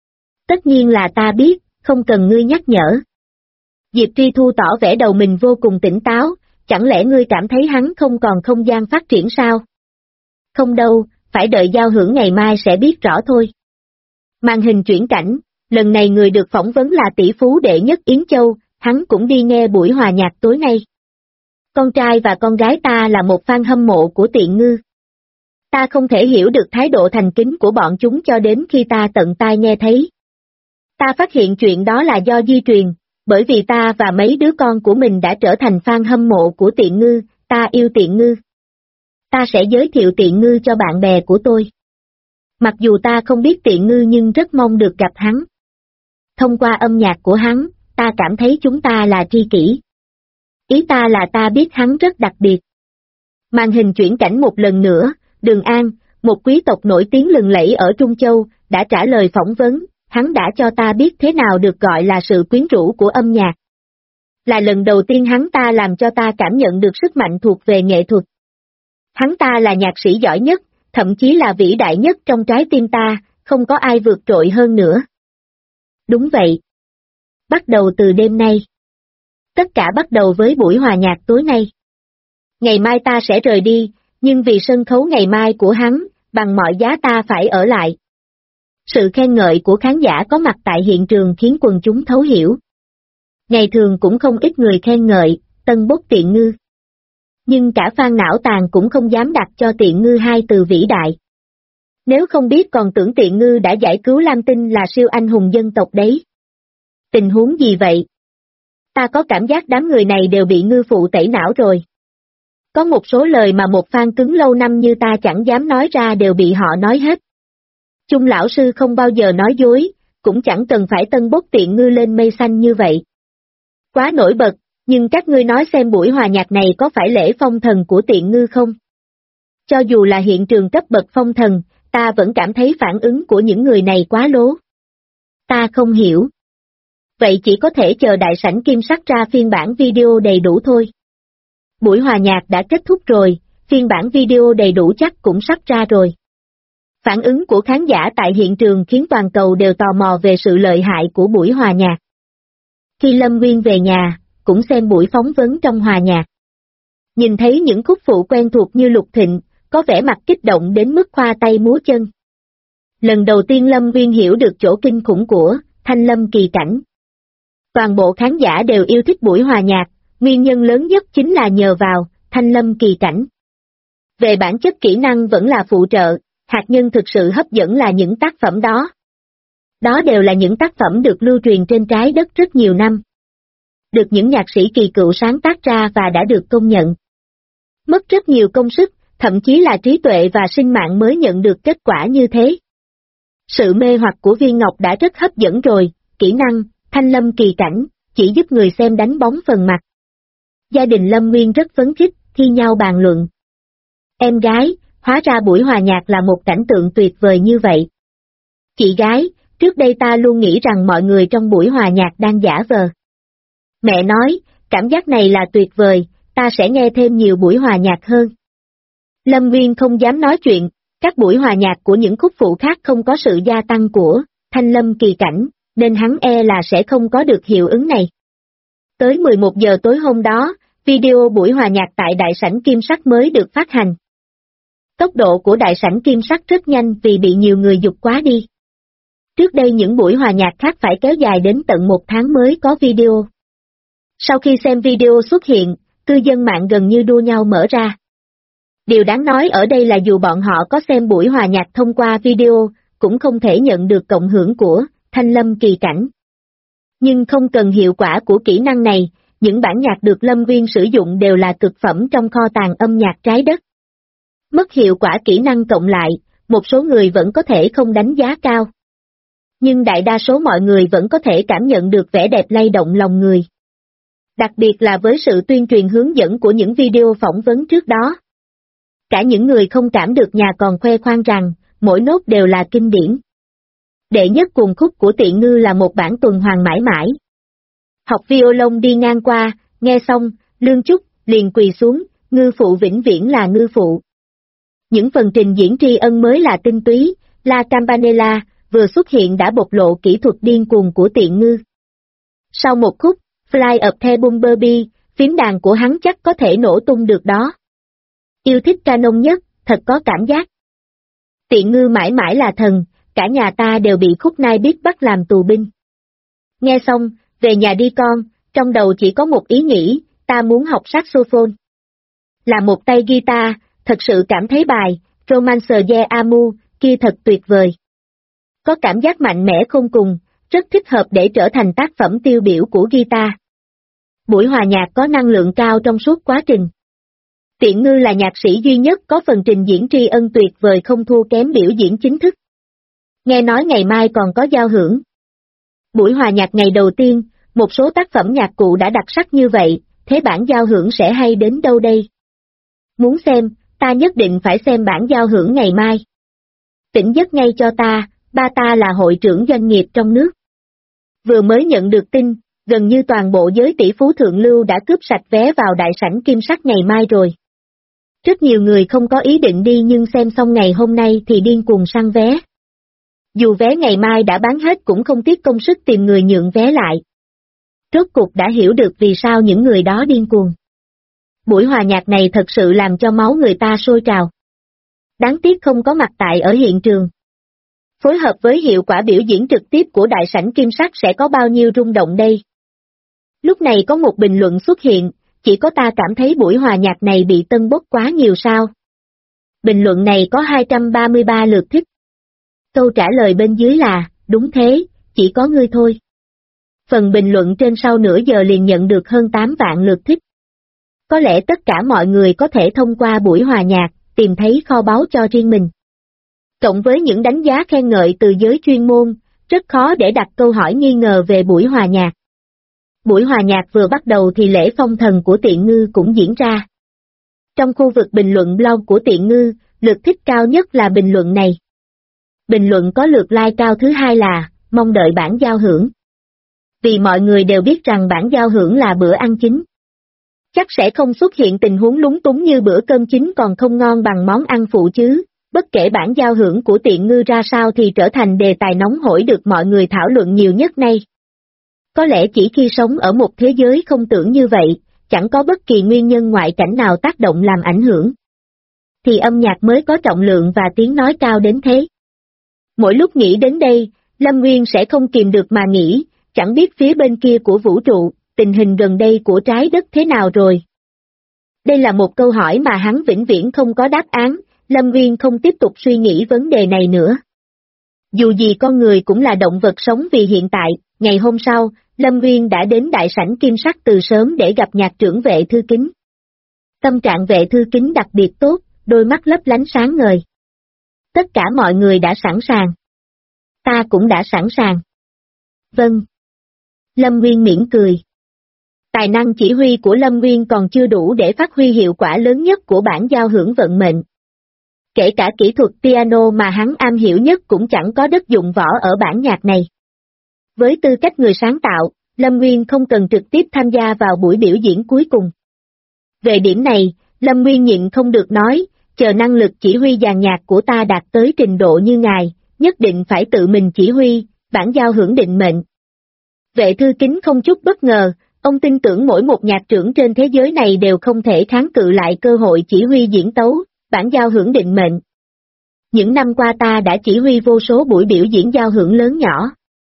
Tất nhiên là ta biết, không cần ngươi nhắc nhở. Diệp Tri Thu tỏ vẻ đầu mình vô cùng tỉnh táo, chẳng lẽ ngươi cảm thấy hắn không còn không gian phát triển sao? Không đâu, phải đợi giao hưởng ngày mai sẽ biết rõ thôi. Màn hình chuyển cảnh, lần này người được phỏng vấn là tỷ phú đệ nhất Yến Châu, hắn cũng đi nghe buổi hòa nhạc tối nay. Con trai và con gái ta là một fan hâm mộ của Tiện Ngư. Ta không thể hiểu được thái độ thành kính của bọn chúng cho đến khi ta tận tai nghe thấy. Ta phát hiện chuyện đó là do di truyền, bởi vì ta và mấy đứa con của mình đã trở thành fan hâm mộ của Tiện Ngư, ta yêu Tiện Ngư. Ta sẽ giới thiệu Tiện Ngư cho bạn bè của tôi. Mặc dù ta không biết Tiện Ngư nhưng rất mong được gặp hắn. Thông qua âm nhạc của hắn, ta cảm thấy chúng ta là tri kỷ. Ý ta là ta biết hắn rất đặc biệt. Màn hình chuyển cảnh một lần nữa, Đường An, một quý tộc nổi tiếng lừng lẫy ở Trung Châu, đã trả lời phỏng vấn, hắn đã cho ta biết thế nào được gọi là sự quyến rũ của âm nhạc. Là lần đầu tiên hắn ta làm cho ta cảm nhận được sức mạnh thuộc về nghệ thuật. Hắn ta là nhạc sĩ giỏi nhất, thậm chí là vĩ đại nhất trong trái tim ta, không có ai vượt trội hơn nữa. Đúng vậy. Bắt đầu từ đêm nay. Tất cả bắt đầu với buổi hòa nhạc tối nay. Ngày mai ta sẽ rời đi, nhưng vì sân khấu ngày mai của hắn, bằng mọi giá ta phải ở lại. Sự khen ngợi của khán giả có mặt tại hiện trường khiến quần chúng thấu hiểu. Ngày thường cũng không ít người khen ngợi, tân bốc Tiện Ngư. Nhưng cả Phan Não Tàn cũng không dám đặt cho Tiện Ngư hai từ vĩ đại. Nếu không biết còn tưởng Tiện Ngư đã giải cứu Lam Tinh là siêu anh hùng dân tộc đấy. Tình huống gì vậy? Ta có cảm giác đám người này đều bị ngư phụ tẩy não rồi. Có một số lời mà một fan cứng lâu năm như ta chẳng dám nói ra đều bị họ nói hết. Chung lão sư không bao giờ nói dối, cũng chẳng cần phải tân bốc Tiện Ngư lên mây xanh như vậy. Quá nổi bật, nhưng các ngươi nói xem buổi hòa nhạc này có phải lễ phong thần của Tiện Ngư không? Cho dù là hiện trường cấp bậc phong thần, ta vẫn cảm thấy phản ứng của những người này quá lố. Ta không hiểu. Vậy chỉ có thể chờ đại sảnh Kim Sắc ra phiên bản video đầy đủ thôi. Buổi hòa nhạc đã kết thúc rồi, phiên bản video đầy đủ chắc cũng sắp ra rồi. Phản ứng của khán giả tại hiện trường khiến toàn cầu đều tò mò về sự lợi hại của buổi hòa nhạc. Khi Lâm Nguyên về nhà, cũng xem buổi phỏng vấn trong hòa nhạc. Nhìn thấy những khúc phụ quen thuộc như Lục Thịnh, có vẻ mặt kích động đến mức khoa tay múa chân. Lần đầu tiên Lâm Nguyên hiểu được chỗ kinh khủng của Thanh Lâm Kỳ Cảnh. Toàn bộ khán giả đều yêu thích buổi hòa nhạc, nguyên nhân lớn nhất chính là nhờ vào Thanh Lâm Kỳ Cảnh. Về bản chất kỹ năng vẫn là phụ trợ, hạt nhân thực sự hấp dẫn là những tác phẩm đó. Đó đều là những tác phẩm được lưu truyền trên trái đất rất nhiều năm. Được những nhạc sĩ kỳ cựu sáng tác ra và đã được công nhận. Mất rất nhiều công sức, thậm chí là trí tuệ và sinh mạng mới nhận được kết quả như thế. Sự mê hoặc của Viên Ngọc đã rất hấp dẫn rồi, kỹ năng Thanh Lâm Kỳ Cảnh chỉ giúp người xem đánh bóng phần mặt. Gia đình Lâm Nguyên rất phấn khích, thi nhau bàn luận. Em gái, hóa ra buổi hòa nhạc là một cảnh tượng tuyệt vời như vậy. Chị gái, trước đây ta luôn nghĩ rằng mọi người trong buổi hòa nhạc đang giả vờ. Mẹ nói, cảm giác này là tuyệt vời, ta sẽ nghe thêm nhiều buổi hòa nhạc hơn. Lâm Nguyên không dám nói chuyện, các buổi hòa nhạc của những khúc phụ khác không có sự gia tăng của Thanh Lâm Kỳ Cảnh, nên hắn e là sẽ không có được hiệu ứng này. Tới 11 giờ tối hôm đó, video buổi hòa nhạc tại đại sảnh Kim Sắc mới được phát hành. Tốc độ của đại sảnh Kim Sắc rất nhanh vì bị nhiều người giục quá đi. Trước đây những buổi hòa nhạc khác phải kéo dài đến tận 1 tháng mới có video. Sau khi xem video xuất hiện, cư dân mạng gần như đua nhau mở ra. Điều đáng nói ở đây là dù bọn họ có xem buổi hòa nhạc thông qua video, cũng không thể nhận được cộng hưởng của Thanh Lâm Kỳ Cảnh. Nhưng không cần hiệu quả của kỹ năng này, những bản nhạc được Lâm Nguyên sử dụng đều là cực phẩm trong kho tàng âm nhạc trái đất. Mất hiệu quả kỹ năng cộng lại, một số người vẫn có thể không đánh giá cao. Nhưng đại đa số mọi người vẫn có thể cảm nhận được vẻ đẹp lay động lòng người. Đặc biệt là với sự tuyên truyền hướng dẫn của những video phỏng vấn trước đó. Cả những người không cảm được nhà còn khoe khoang rằng, mỗi nốt đều là kinh điển. Đệ nhất cuồng khúc của Tiện Ngư là một bản tuần hoàn mãi mãi. Học violon đi ngang qua, nghe xong, Lương Chúc liền quỳ xuống, ngư phụ vĩnh viễn là ngư phụ. Những phần trình diễn tri ân mới là tinh túy, La Campanella vừa xuất hiện đã bộc lộ kỹ thuật điên cuồng của Tiện Ngư. Sau một khúc, Fly Up the Bumblebee, phím đàn của hắn chắc có thể nổ tung được đó. Yêu thích canon nhất, thật có cảm giác. Tiện Ngư mãi mãi là thần, cả nhà ta đều bị khúc nai biết bắt làm tù binh. Nghe xong, về nhà đi con, trong đầu chỉ có một ý nghĩ, ta muốn học saxophone. Là một tay guitar, thật sự cảm thấy bài, Romancer de Amour, kia thật tuyệt vời. Có cảm giác mạnh mẽ khôn cùng, rất thích hợp để trở thành tác phẩm tiêu biểu của guitar. Buổi hòa nhạc có năng lượng cao trong suốt quá trình. Tiện Ngư là nhạc sĩ duy nhất có phần trình diễn tri ân tuyệt vời không thua kém biểu diễn chính thức. Nghe nói ngày mai còn có giao hưởng. Buổi hòa nhạc ngày đầu tiên, một số tác phẩm nhạc cụ đã đặc sắc như vậy, thế bản giao hưởng sẽ hay đến đâu đây? Muốn xem, ta nhất định phải xem bản giao hưởng ngày mai. Tỉnh giấc ngay cho ta, ba ta là hội trưởng doanh nghiệp trong nước. Vừa mới nhận được tin, gần như toàn bộ giới tỷ phú thượng lưu đã cướp sạch vé vào đại sảnh Kim Sắc ngày mai rồi. Rất nhiều người không có ý định đi nhưng xem xong ngày hôm nay thì điên cuồng săn vé. Dù vé ngày mai đã bán hết cũng không tiếc công sức tìm người nhượng vé lại. Rốt cuộc đã hiểu được vì sao những người đó điên cuồng. Buổi hòa nhạc này thật sự làm cho máu người ta sôi trào. Đáng tiếc không có mặt tại ở hiện trường. Phối hợp với hiệu quả biểu diễn trực tiếp của đại sảnh Kim Sắc sẽ có bao nhiêu rung động đây. Lúc Lúc này có một bình luận xuất hiện, chỉ có ta cảm thấy buổi hòa nhạc này bị tân bốc quá nhiều sao. Bình luận này có 233 lượt thích. Câu trả lời bên dưới là, đúng thế, chỉ có ngươi thôi. Phần bình luận trên sau nửa giờ liền nhận được hơn 8 vạn lượt thích. Có lẽ tất cả mọi người có thể thông qua buổi hòa nhạc, tìm thấy kho báu cho riêng mình. Cộng với những đánh giá khen ngợi từ giới chuyên môn, rất khó để đặt câu hỏi nghi ngờ về buổi hòa nhạc. Buổi hòa nhạc vừa bắt đầu thì lễ phong thần của Tiện Ngư cũng diễn ra. Trong khu vực bình luận blog của Tiện Ngư, lượt thích cao nhất là bình luận này. Bình luận có lượt like cao thứ hai là, mong đợi bản giao hưởng. Vì mọi người đều biết rằng bản giao hưởng là bữa ăn chính. Chắc sẽ không xuất hiện tình huống lúng túng như bữa cơm chính còn không ngon bằng món ăn phụ chứ, bất kể bản giao hưởng của Tiện Ngư ra sao thì trở thành đề tài nóng hổi được mọi người thảo luận nhiều nhất nay. Có lẽ chỉ khi sống ở một thế giới không tưởng như vậy, chẳng có bất kỳ nguyên nhân ngoại cảnh nào tác động làm ảnh hưởng, thì âm nhạc mới có trọng lượng và tiếng nói cao đến thế. Mỗi lúc nghĩ đến đây, Lâm Nguyên sẽ không kìm được mà nghĩ, chẳng biết phía bên kia của vũ trụ, tình hình gần đây của trái đất thế nào rồi. Đây là một câu hỏi mà hắn vĩnh viễn không có đáp án, Lâm Nguyên không tiếp tục suy nghĩ vấn đề này nữa. Dù gì con người cũng là động vật sống vì hiện tại, ngày hôm sau, Lâm Nguyên đã đến đại sảnh Kim Sắc từ sớm để gặp nhạc trưởng Vệ Thư Kính. Tâm trạng Vệ Thư Kính đặc biệt tốt, đôi mắt lấp lánh sáng ngời. Tất cả mọi người đã sẵn sàng. Ta cũng đã sẵn sàng. Vâng. Lâm Nguyên mỉm cười. Tài năng chỉ huy của Lâm Nguyên còn chưa đủ để phát huy hiệu quả lớn nhất của bản giao hưởng vận mệnh. Kể cả kỹ thuật piano mà hắn am hiểu nhất cũng chẳng có đất dụng võ ở bản nhạc này. Với tư cách người sáng tạo, Lâm Nguyên không cần trực tiếp tham gia vào buổi biểu diễn cuối cùng. Về điểm này, Lâm Nguyên nhịn không được nói, chờ năng lực chỉ huy dàn nhạc của ta đạt tới trình độ như ngài, nhất định phải tự mình chỉ huy, bản giao hưởng định mệnh. Vệ Thư Kính không chút bất ngờ, ông tin tưởng mỗi một nhạc trưởng trên thế giới này đều không thể kháng cự lại cơ hội chỉ huy diễn tấu, bản giao hưởng định mệnh. Những năm qua ta đã chỉ huy vô số buổi biểu diễn giao hưởng lớn nhỏ.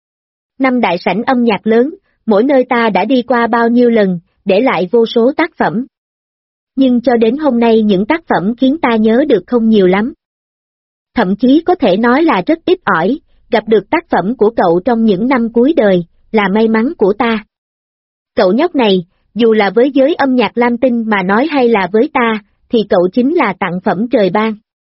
5 đại sảnh âm nhạc lớn, mỗi nơi ta đã đi qua bao nhiêu lần, để lại vô số tác phẩm. Nhưng cho đến hôm nay những tác phẩm khiến ta nhớ được không nhiều lắm. Thậm chí có thể nói là rất ít ỏi, gặp được tác phẩm của cậu trong những năm cuối đời, là may mắn của ta. Cậu nhóc này, dù là với giới âm nhạc Lam Tinh mà nói hay là với ta, thì cậu chính là tặng phẩm trời ban.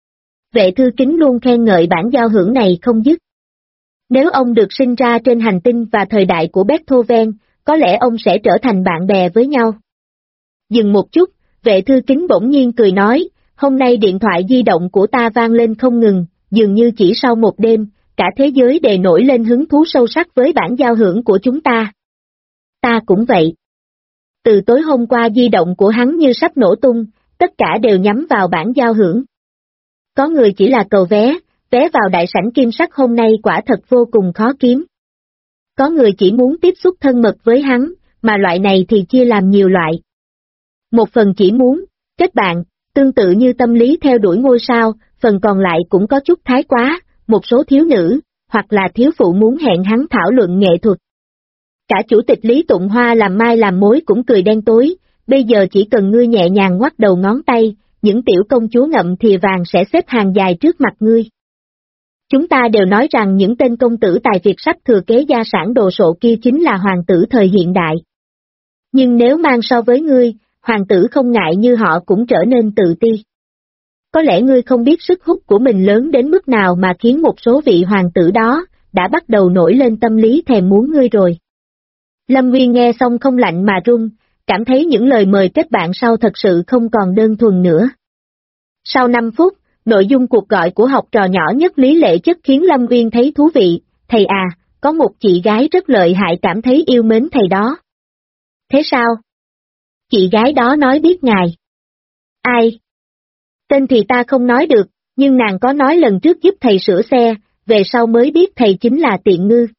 Vệ Thư Kính luôn khen ngợi bản giao hưởng này không dứt. Nếu ông được sinh ra trên hành tinh và thời đại của Beethoven, có lẽ ông sẽ trở thành bạn bè với nhau. Dừng một chút, Vệ Thư Kính bỗng nhiên cười nói, hôm nay điện thoại di động của ta vang lên không ngừng, dường như chỉ sau một đêm, cả thế giới đều nổi lên hứng thú sâu sắc với bản giao hưởng của chúng ta. Ta cũng vậy. Từ tối hôm qua di động của hắn như sắp nổ tung, tất cả đều nhắm vào bản giao hưởng. Có người chỉ là cầu vé, vé vào đại sảnh Kim Sắc hôm nay quả thật vô cùng khó kiếm. Có người chỉ muốn tiếp xúc thân mật với hắn, mà loại này thì chia làm nhiều loại. Một phần chỉ muốn kết bạn, tương tự như tâm lý theo đuổi ngôi sao, phần còn lại cũng có chút thái quá, một số thiếu nữ, hoặc là thiếu phụ muốn hẹn hắn thảo luận nghệ thuật. Cả chủ tịch Lý Tụng Hoa làm mai làm mối cũng cười đen tối, bây giờ chỉ cần ngươi nhẹ nhàng ngoắc đầu ngón tay, những tiểu công chúa ngậm thìa vàng sẽ xếp hàng dài trước mặt ngươi. Chúng ta đều nói rằng những tên công tử tài Việt sắp thừa kế gia sản đồ sộ kia chính là hoàng tử thời hiện đại. Nhưng nếu mang so với ngươi, hoàng tử không ngại như họ cũng trở nên tự ti. Có lẽ ngươi không biết sức hút của mình lớn đến mức nào mà khiến một số vị hoàng tử đó, đã bắt đầu nổi lên tâm lý thèm muốn ngươi rồi. Lâm Nguyên nghe xong không lạnh mà run, cảm thấy những lời mời kết bạn sau thật sự không còn đơn thuần nữa. Sau 5 phút, nội dung cuộc gọi của học trò nhỏ nhất Lý Lệ Chất khiến Lâm Nguyên thấy thú vị, thầy à, có một chị gái rất lợi hại cảm thấy yêu mến thầy đó. Thế sao? Chị gái đó nói biết ngài. Ai? Tên thì ta không nói được, nhưng nàng có nói lần trước giúp thầy sửa xe, về sau mới biết thầy chính là Tiện Ngư.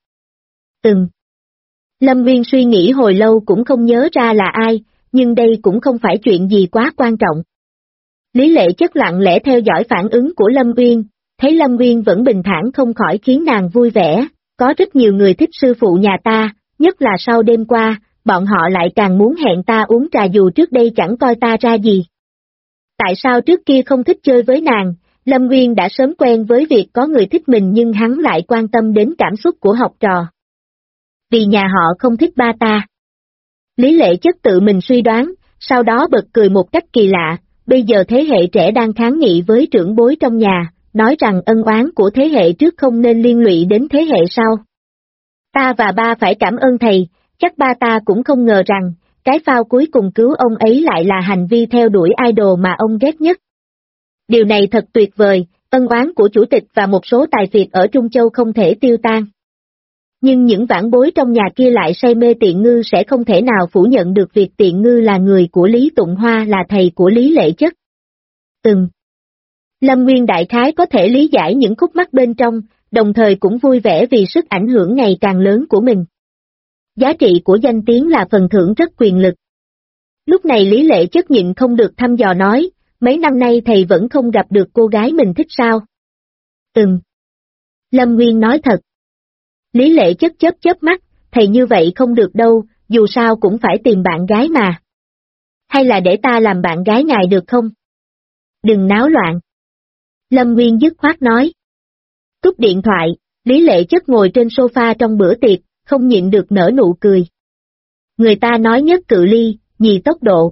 Lâm Nguyên suy nghĩ hồi lâu cũng không nhớ ra là ai, nhưng đây cũng không phải chuyện gì quá quan trọng. Lý Lệ Chất lặng lẽ theo dõi phản ứng của Lâm Nguyên, thấy Lâm Nguyên vẫn bình thản không khỏi khiến nàng vui vẻ, có rất nhiều người thích sư phụ nhà ta, nhất là sau đêm qua, bọn họ lại càng muốn hẹn ta uống trà dù trước đây chẳng coi ta ra gì. Tại sao trước kia không thích chơi với nàng, Lâm Nguyên đã sớm quen với việc có người thích mình nhưng hắn lại quan tâm đến cảm xúc của học trò. Vì nhà họ không thích ba ta. Lý Lệ Chất tự mình suy đoán, sau đó bật cười một cách kỳ lạ, bây giờ thế hệ trẻ đang kháng nghị với trưởng bối trong nhà, nói rằng ân oán của thế hệ trước không nên liên lụy đến thế hệ sau. Ta và ba phải cảm ơn thầy, chắc ba ta cũng không ngờ rằng, cái phao cuối cùng cứu ông ấy lại là hành vi theo đuổi idol mà ông ghét nhất. Điều này thật tuyệt vời, ân oán của chủ tịch và một số tài phiệt ở Trung Châu không thể tiêu tan. Nhưng những vãn bối trong nhà kia lại say mê Tiện Ngư sẽ không thể nào phủ nhận được việc Tiện Ngư là người của Lý Tụng Hoa, là thầy của Lý Lệ Chất. Lâm Nguyên đại khái có thể lý giải những khúc mắc bên trong, đồng thời cũng vui vẻ vì sức ảnh hưởng ngày càng lớn của mình. Giá trị của danh tiếng là phần thưởng rất quyền lực. Lúc này Lý Lệ Chất nhịn không được thăm dò nói, mấy năm nay thầy vẫn không gặp được cô gái mình thích sao? Lâm Nguyên nói thật. Lý Lệ Chất chớp mắt, thầy như vậy không được đâu, dù sao cũng phải tìm bạn gái mà. Hay là để ta làm bạn gái ngài được không? Đừng náo loạn. Lâm Nguyên dứt khoát nói. Cúp điện thoại, Lý Lệ Chất ngồi trên sofa trong bữa tiệc, không nhịn được nở nụ cười. Người ta nói nhất cự ly, nhì tốc độ.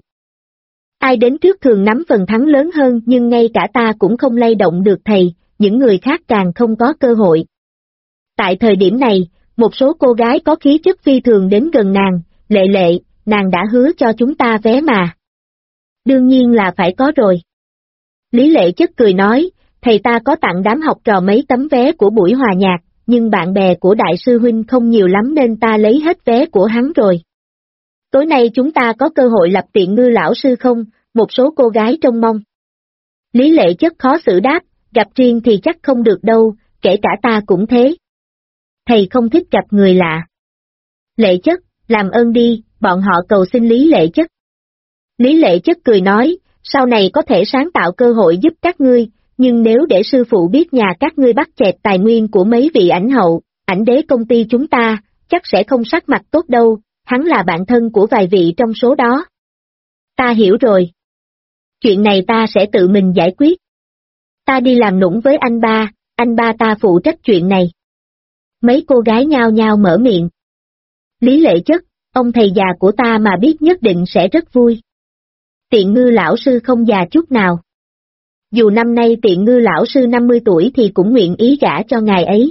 Ai đến trước thường nắm phần thắng lớn hơn nhưng ngay cả ta cũng không lay động được thầy, những người khác càng không có cơ hội. Tại thời điểm này, một số cô gái có khí chất phi thường đến gần nàng, Lệ Lệ, nàng đã hứa cho chúng ta vé mà. Đương nhiên là phải có rồi. Lý Lệ Chất cười nói, thầy ta có tặng đám học trò mấy tấm vé của buổi hòa nhạc, nhưng bạn bè của đại sư huynh không nhiều lắm nên ta lấy hết vé của hắn rồi. Tối nay chúng ta có cơ hội lập Tiện Ngư lão sư không? Một số cô gái trông mong. Lý Lệ Chất khó xử đáp, gặp riêng thì chắc không được đâu, kể cả ta cũng thế. Thầy không thích gặp người lạ. Lệ Chất, làm ơn đi, bọn họ cầu xin Lý Lệ Chất. Lý Lệ Chất cười nói, sau này có thể sáng tạo cơ hội giúp các ngươi, nhưng nếu để sư phụ biết nhà các ngươi bắt chẹt tài nguyên của mấy vị ảnh hậu, ảnh đế công ty chúng ta, chắc sẽ không sắc mặt tốt đâu, hắn là bạn thân của vài vị trong số đó. Ta hiểu rồi. Chuyện này ta sẽ tự mình giải quyết. Ta đi làm nũng với anh ba ta phụ trách chuyện này. Mấy cô gái nhao nhao mở miệng. Lý Lệ Chất, ông thầy già của ta mà biết nhất định sẽ rất vui. Tiện Ngư lão sư không già chút nào. Dù năm nay Tiện Ngư lão sư 50 tuổi thì cũng nguyện ý gả cho ngài ấy.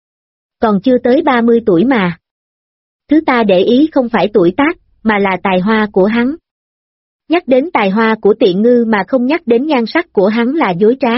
Còn chưa tới 30 tuổi mà. Thứ ta để ý không phải tuổi tác, mà là tài hoa của hắn. Nhắc đến tài hoa của Tiện Ngư mà không nhắc đến nhan sắc của hắn là dối trá.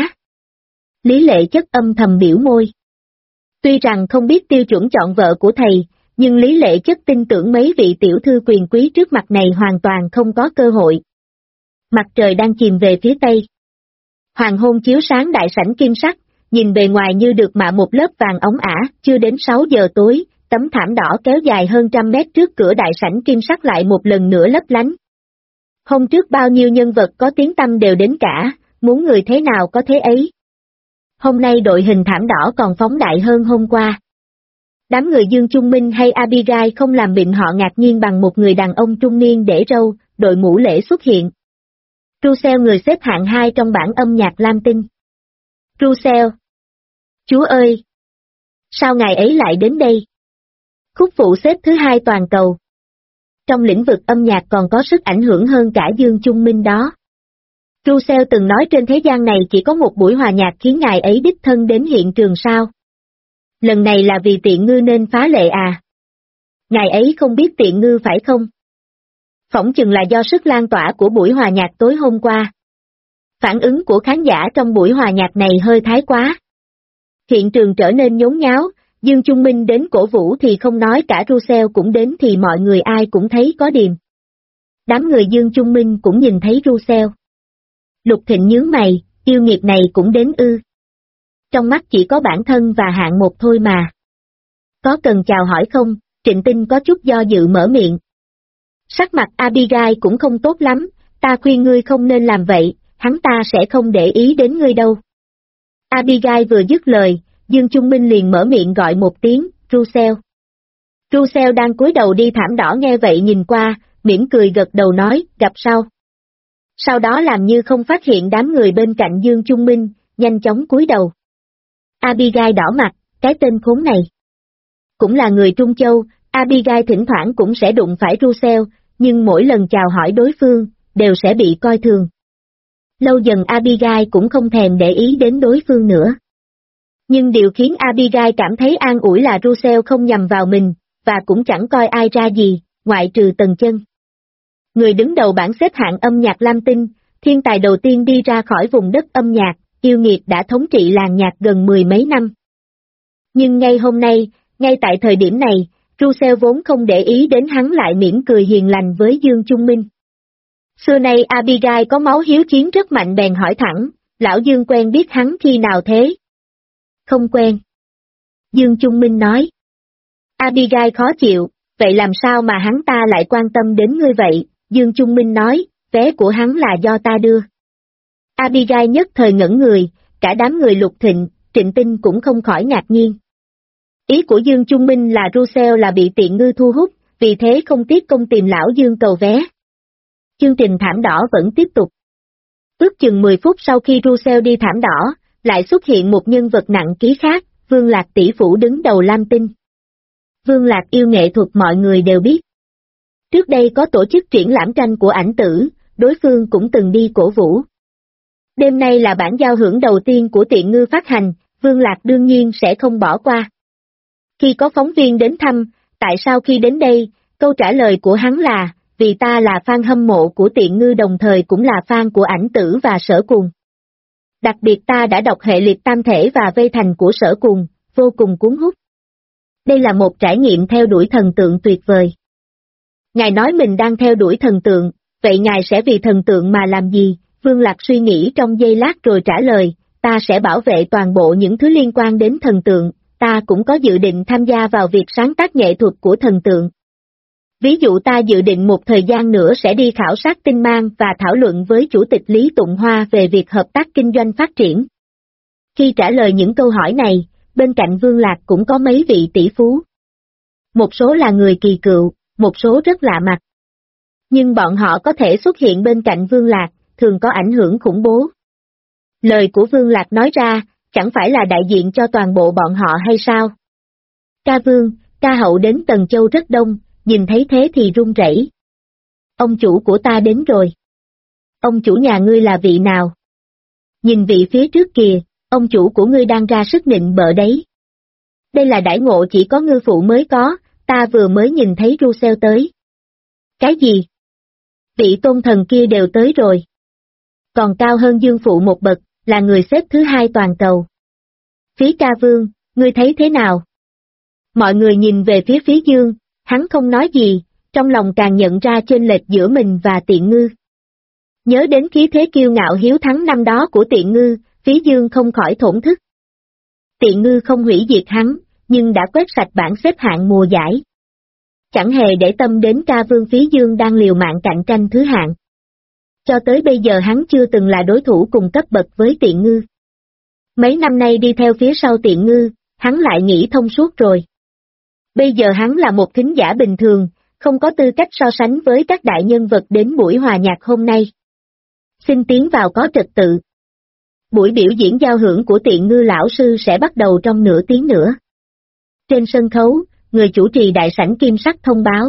Lý Lệ Chất âm thầm biểu môi. Tuy rằng không biết tiêu chuẩn chọn vợ của thầy, nhưng Lý Lệ Chất tin tưởng mấy vị tiểu thư quyền quý trước mặt này hoàn toàn không có cơ hội. Mặt trời đang chìm về phía tây. Hoàng hôn chiếu sáng đại sảnh kim sắc, nhìn bề ngoài như được mạ một lớp vàng óng ả, chưa đến 6 giờ tối, tấm thảm đỏ kéo dài hơn trăm mét trước cửa đại sảnh kim sắc lại một lần nữa lấp lánh. Hôm trước bao nhiêu nhân vật có tiếng tăm đều đến cả, muốn người thế nào có thế ấy. Hôm nay đội hình thảm đỏ còn phóng đại hơn hôm qua. Đám người Dương Trung Minh hay Abigail không làm bệnh họ ngạc nhiên bằng một người đàn ông trung niên để râu, đội mũ lễ xuất hiện. Russell, người xếp hạng 2 trong bảng âm nhạc Lam Tinh. Russell! Chúa ơi! Sao ngài ấy lại đến đây? Khúc phụ xếp thứ 2 toàn cầu. Trong lĩnh vực âm nhạc còn có sức ảnh hưởng hơn cả Dương Trung Minh đó. Russell từng nói trên thế gian này chỉ có một buổi hòa nhạc khiến ngài ấy đích thân đến hiện trường sao? Lần này là vì Tiện Ngư nên phá lệ à? Ngài ấy không biết Tiện Ngư phải không? Phỏng chừng là do sức lan tỏa của buổi hòa nhạc tối hôm qua. Phản ứng của khán giả trong buổi hòa nhạc này hơi thái quá. Hiện trường trở nên nhốn nháo, Dương Trung Minh đến cổ vũ thì không nói, cả Russell cũng đến thì mọi người ai cũng thấy có điềm. Đám người Dương Trung Minh cũng nhìn thấy Russell. Lục Thịnh nhướng mày, yêu nghiệt này cũng đến ư. Trong mắt chỉ có bản thân và hạng một thôi mà. Có cần chào hỏi không? Trịnh Tinh có chút do dự mở miệng. Sắc mặt Abigail cũng không tốt lắm, ta khuyên ngươi không nên làm vậy, hắn ta sẽ không để ý đến ngươi đâu. Abigail vừa dứt lời, Dương Trung Minh liền mở miệng gọi một tiếng, Russell. Russell đang cúi đầu đi thảm đỏ nghe vậy nhìn qua, mỉm cười gật đầu nói, gặp sau. Sau đó làm như không phát hiện đám người bên cạnh Dương Trung Minh, nhanh chóng cúi đầu. Abigail đỏ mặt, cái tên khốn này. Cũng là người Trung Châu, Abigail thỉnh thoảng cũng sẽ đụng phải Russell, nhưng mỗi lần chào hỏi đối phương, đều sẽ bị coi thường. Lâu dần Abigail cũng không thèm để ý đến đối phương nữa. Nhưng điều khiến Abigail cảm thấy an ủi là Russell không nhằm vào mình, và cũng chẳng coi ai ra gì, ngoại trừ Tần Chân. Người đứng đầu bảng xếp hạng âm nhạc Lam Tinh, thiên tài đầu tiên đi ra khỏi vùng đất âm nhạc, yêu nghiệt đã thống trị làng nhạc gần 10 mấy năm. Nhưng ngay hôm nay, ngay tại thời điểm này, Russell vốn không để ý đến hắn lại mỉm cười hiền lành với Dương Trung Minh. Xưa nay Abigail có máu hiếu chiến rất mạnh bèn hỏi thẳng, lão Dương quen biết hắn khi nào thế? Không quen. Dương Trung Minh nói. Abigail khó chịu, vậy làm sao mà hắn ta lại quan tâm đến ngươi vậy? Dương Trung Minh nói, vé của hắn là do ta đưa. Abigail nhất thời ngẩn người, cả đám người Lục Thịnh, Trịnh Tinh cũng không khỏi ngạc nhiên. Ý của Dương Trung Minh là Russell là bị Tiện Ngư thu hút, vì thế không tiếc công tìm lão Dương cầu vé. Chương trình thảm đỏ vẫn tiếp tục. Ước chừng 10 phút sau khi Russell đi thảm đỏ, lại xuất hiện một nhân vật nặng ký khác, Vương Lạc tỷ phú đứng đầu Lam Tinh. Vương Lạc yêu nghệ thuật mọi người đều biết. Trước đây có tổ chức triển lãm tranh của ảnh tử, đối phương cũng từng đi cổ vũ. Đêm nay là bản giao hưởng đầu tiên của Tiện Ngư phát hành, Vương Lạc đương nhiên sẽ không bỏ qua. Khi có phóng viên đến thăm, tại sao khi đến đây, câu trả lời của hắn là, vì ta là fan hâm mộ của Tiện Ngư đồng thời cũng là fan của ảnh tử và Sở Cuồng. Đặc biệt ta đã đọc hệ liệt tam thể và vây thành của Sở Cuồng, vô cùng cuốn hút. Đây là một trải nghiệm theo đuổi thần tượng tuyệt vời. Ngài nói mình đang theo đuổi thần tượng, vậy ngài sẽ vì thần tượng mà làm gì? Vương Lạc suy nghĩ trong giây lát rồi trả lời, ta sẽ bảo vệ toàn bộ những thứ liên quan đến thần tượng, ta cũng có dự định tham gia vào việc sáng tác nghệ thuật của thần tượng. Ví dụ ta dự định một thời gian nữa sẽ đi khảo sát tinh mang và thảo luận với Chủ tịch Lý Tụng Hoa về việc hợp tác kinh doanh phát triển. Khi trả lời những câu hỏi này, bên cạnh Vương Lạc cũng có mấy vị tỷ phú. Một số là người kỳ cựu, một số rất lạ mặt. Nhưng bọn họ có thể xuất hiện bên cạnh Vương Lạc, thường có ảnh hưởng khủng bố. Lời của Vương Lạc nói ra, chẳng phải là đại diện cho toàn bộ bọn họ hay sao? Ca Vương, ca hậu đến Tần Châu rất đông, nhìn thấy thế thì run rẩy. Ông chủ của ta đến rồi. Ông chủ nhà ngươi là vị nào? Nhìn vị phía trước kìa, ông chủ của ngươi đang ra sức nịnh bợ đấy. Đây là đãi ngộ chỉ có ngư phụ mới có, ta vừa mới nhìn thấy Russell tới. Cái gì? Vị tôn thần kia đều tới rồi. Còn cao hơn Dương phụ một bậc, là người xếp thứ 2 toàn cầu. Phía ca Vương, ngươi thấy thế nào? Mọi người nhìn về phía Dương, hắn không nói gì, trong lòng càng nhận ra chênh lệch giữa mình và Tiện Ngư. Nhớ đến khí thế kiêu ngạo hiếu thắng năm đó của Tiện Ngư, phía Dương không khỏi thổn thức. Tiện Ngư không hủy diệt hắn, nhưng đã quét sạch bảng xếp hạng mùa giải. Chẳng hề để tâm đến ca Vương phía Dương đang liều mạng cạnh tranh thứ hạng. Cho tới bây giờ hắn chưa từng là đối thủ cùng cấp bậc với Tiện Ngư. Mấy năm nay đi theo phía sau Tiện Ngư, hắn lại nghĩ thông suốt rồi. Bây giờ hắn là một thính giả bình thường, không có tư cách so sánh với các đại nhân vật đến buổi hòa nhạc hôm nay. Xin tiến vào có trật tự. Buổi biểu diễn giao hưởng của Tiện Ngư lão sư sẽ bắt đầu trong nửa tiếng nữa. Trên sân khấu, người chủ trì đại sảnh kim sắc thông báo.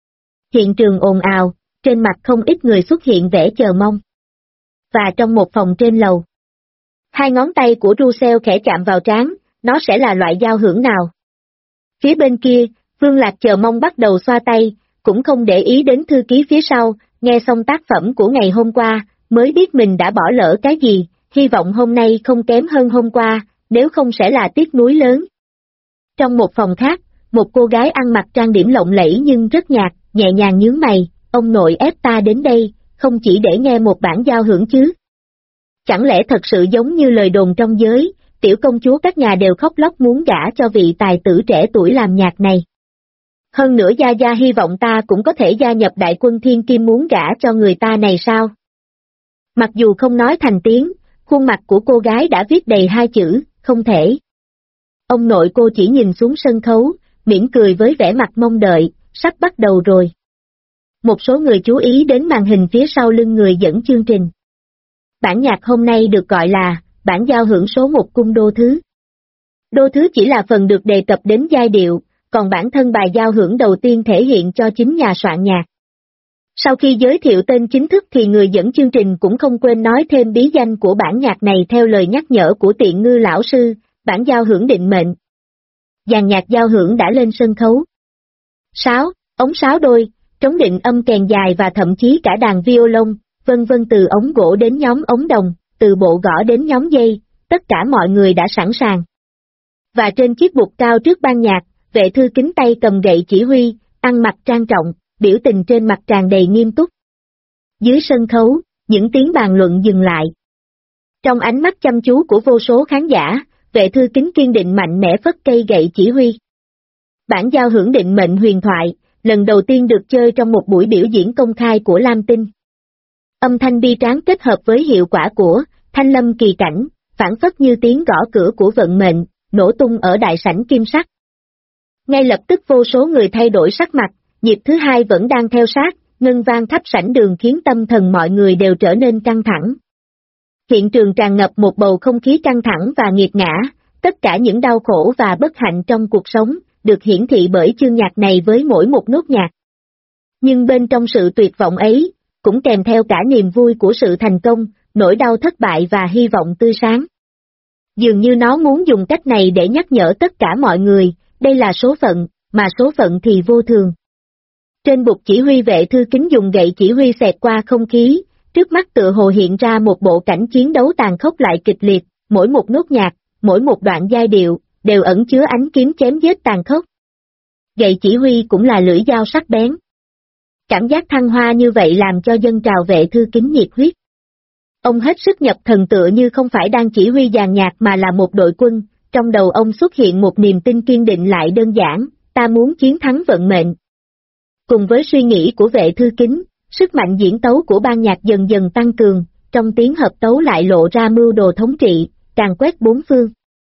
Hiện trường ồn ào, trên mặt không ít người xuất hiện vẻ chờ mong. Và trong một phòng trên lầu, 2 ngón tay của Russell khẽ chạm vào trán, nó sẽ là loại giao hưởng nào? Phía bên kia, Vương Lạc chờ mong bắt đầu xoa tay, cũng không để ý đến thư ký phía sau, nghe xong tác phẩm của ngày hôm qua, mới biết mình đã bỏ lỡ cái gì, hy vọng hôm nay không kém hơn hôm qua, nếu không sẽ là tiếc nuối lớn. Trong một phòng khác, một cô gái ăn mặc trang điểm lộng lẫy nhưng rất nhạt, nhẹ nhàng nhướng mày, ông nội ép ta đến đây, không chỉ để nghe một bản giao hưởng chứ. Chẳng lẽ thật sự giống như lời đồn trong giới, tiểu công chúa các nhà đều khóc lóc muốn gả cho vị tài tử trẻ tuổi làm nhạc này. Hơn nữa Gia Gia hy vọng ta cũng có thể gia nhập đại quân thiên kim muốn gả cho người ta này sao? Mặc dù không nói thành tiếng, khuôn mặt của cô gái đã viết đầy 2 chữ, không thể. Ông nội cô chỉ nhìn xuống sân khấu, mỉm cười với vẻ mặt mong đợi, sắp bắt đầu rồi. Một số người chú ý đến màn hình phía sau lưng người dẫn chương trình. Bản nhạc hôm nay được gọi là bản giao hưởng số 1 cung đô thứ. Đô thứ chỉ là phần được đề cập đến giai điệu, còn bản thân bài giao hưởng đầu tiên thể hiện cho chính nhà soạn nhạc. Sau khi giới thiệu tên chính thức thì người dẫn chương trình cũng không quên nói thêm bí danh của bản nhạc này theo lời nhắc nhở của Tiện Ngư lão sư, bản giao hưởng định mệnh. Dàn nhạc giao hưởng đã lên sân khấu. Sáo, ống sáo đôi, trống định âm kèn dài và thậm chí cả đàn violon, vân vân từ ống gỗ đến nhóm ống đồng, từ bộ gõ đến nhóm dây, tất cả mọi người đã sẵn sàng. Và trên chiếc bục cao trước ban nhạc, vệ thư kính tay cầm gậy chỉ huy, ăn mặc trang trọng, biểu tình trên mặt tràn đầy nghiêm túc. Dưới sân khấu, những tiếng bàn luận dừng lại. Trong ánh mắt chăm chú của vô số khán giả, vệ thư kính kiên định mạnh mẽ phất cây gậy chỉ huy. Bản giao hưởng định mệnh huyền thoại, lần đầu tiên được chơi trong một buổi biểu diễn công khai của Lam Tinh. Âm thanh bi tráng kết hợp với hiệu quả của thanh lâm kỳ cảnh, phảng phất như tiếng gõ cửa của vận mệnh, nổ tung ở đại sảnh kim sắc. Ngay lập tức vô số người thay đổi sắc mặt, nhịp thứ hai vẫn đang theo sát, ngân vang khắp sảnh đường khiến tâm thần mọi người đều trở nên căng thẳng. Hiện trường tràn ngập một bầu không khí căng thẳng và nghiệt ngã, tất cả những đau khổ và bất hạnh trong cuộc sống, được hiển thị bởi chương nhạc này với mỗi một nốt nhạc. Nhưng bên trong sự tuyệt vọng ấy, cũng kèm theo cả niềm vui của sự thành công, nỗi đau thất bại và hy vọng tươi sáng. Dường như nó muốn dùng cách này để nhắc nhở tất cả mọi người, đây là số phận, mà số phận thì vô thường. Trên bục chỉ huy vệ thư kính dùng gậy chỉ huy xẹt qua không khí, trước mắt tựa hồ hiện ra một bộ cảnh chiến đấu tàn khốc lại kịch liệt, mỗi một nốt nhạc, mỗi một đoạn giai điệu, đều ẩn chứa ánh kiếm chém giết tàn khốc. Gậy chỉ huy cũng là lưỡi dao sắc bén. Cảm giác thăng hoa như vậy làm cho dân trào vệ thư kính nhiệt huyết. Ông hết sức nhập thần tựa như không phải đang chỉ huy dàn nhạc mà là một đội quân, trong đầu ông xuất hiện một niềm tin kiên định lại đơn giản, ta muốn chiến thắng vận mệnh. Cùng với suy nghĩ của vệ thư kính, sức mạnh diễn tấu của ban nhạc dần dần tăng cường, trong tiếng hợp tấu lại lộ ra mưu đồ thống trị, càn quét bốn phương.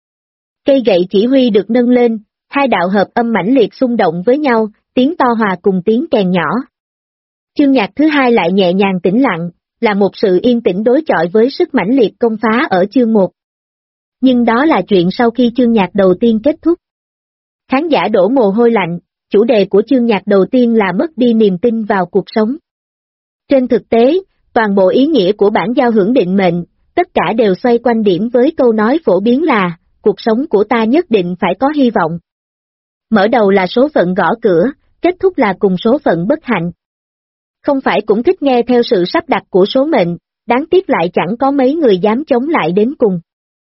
Cây gậy chỉ huy được nâng lên, hai đạo hợp âm mãnh liệt xung động với nhau, tiếng to hòa cùng tiếng kèn nhỏ. Chương nhạc thứ hai lại nhẹ nhàng tĩnh lặng, là một sự yên tĩnh đối chọi với sức mãnh liệt công phá ở chương 1. Nhưng đó là chuyện sau khi chương nhạc đầu tiên kết thúc. Khán giả đổ mồ hôi lạnh, chủ đề của chương nhạc đầu tiên là mất đi niềm tin vào cuộc sống. Trên thực tế, toàn bộ ý nghĩa của bản giao hưởng định mệnh, tất cả đều xoay quanh điểm với câu nói phổ biến là, cuộc sống của ta nhất định phải có hy vọng. Mở đầu là số phận gõ cửa, kết thúc là cùng số phận bất hạnh. Không phải cũng thích nghe theo sự sắp đặt của số mệnh, đáng tiếc lại chẳng có mấy người dám chống lại đến cùng.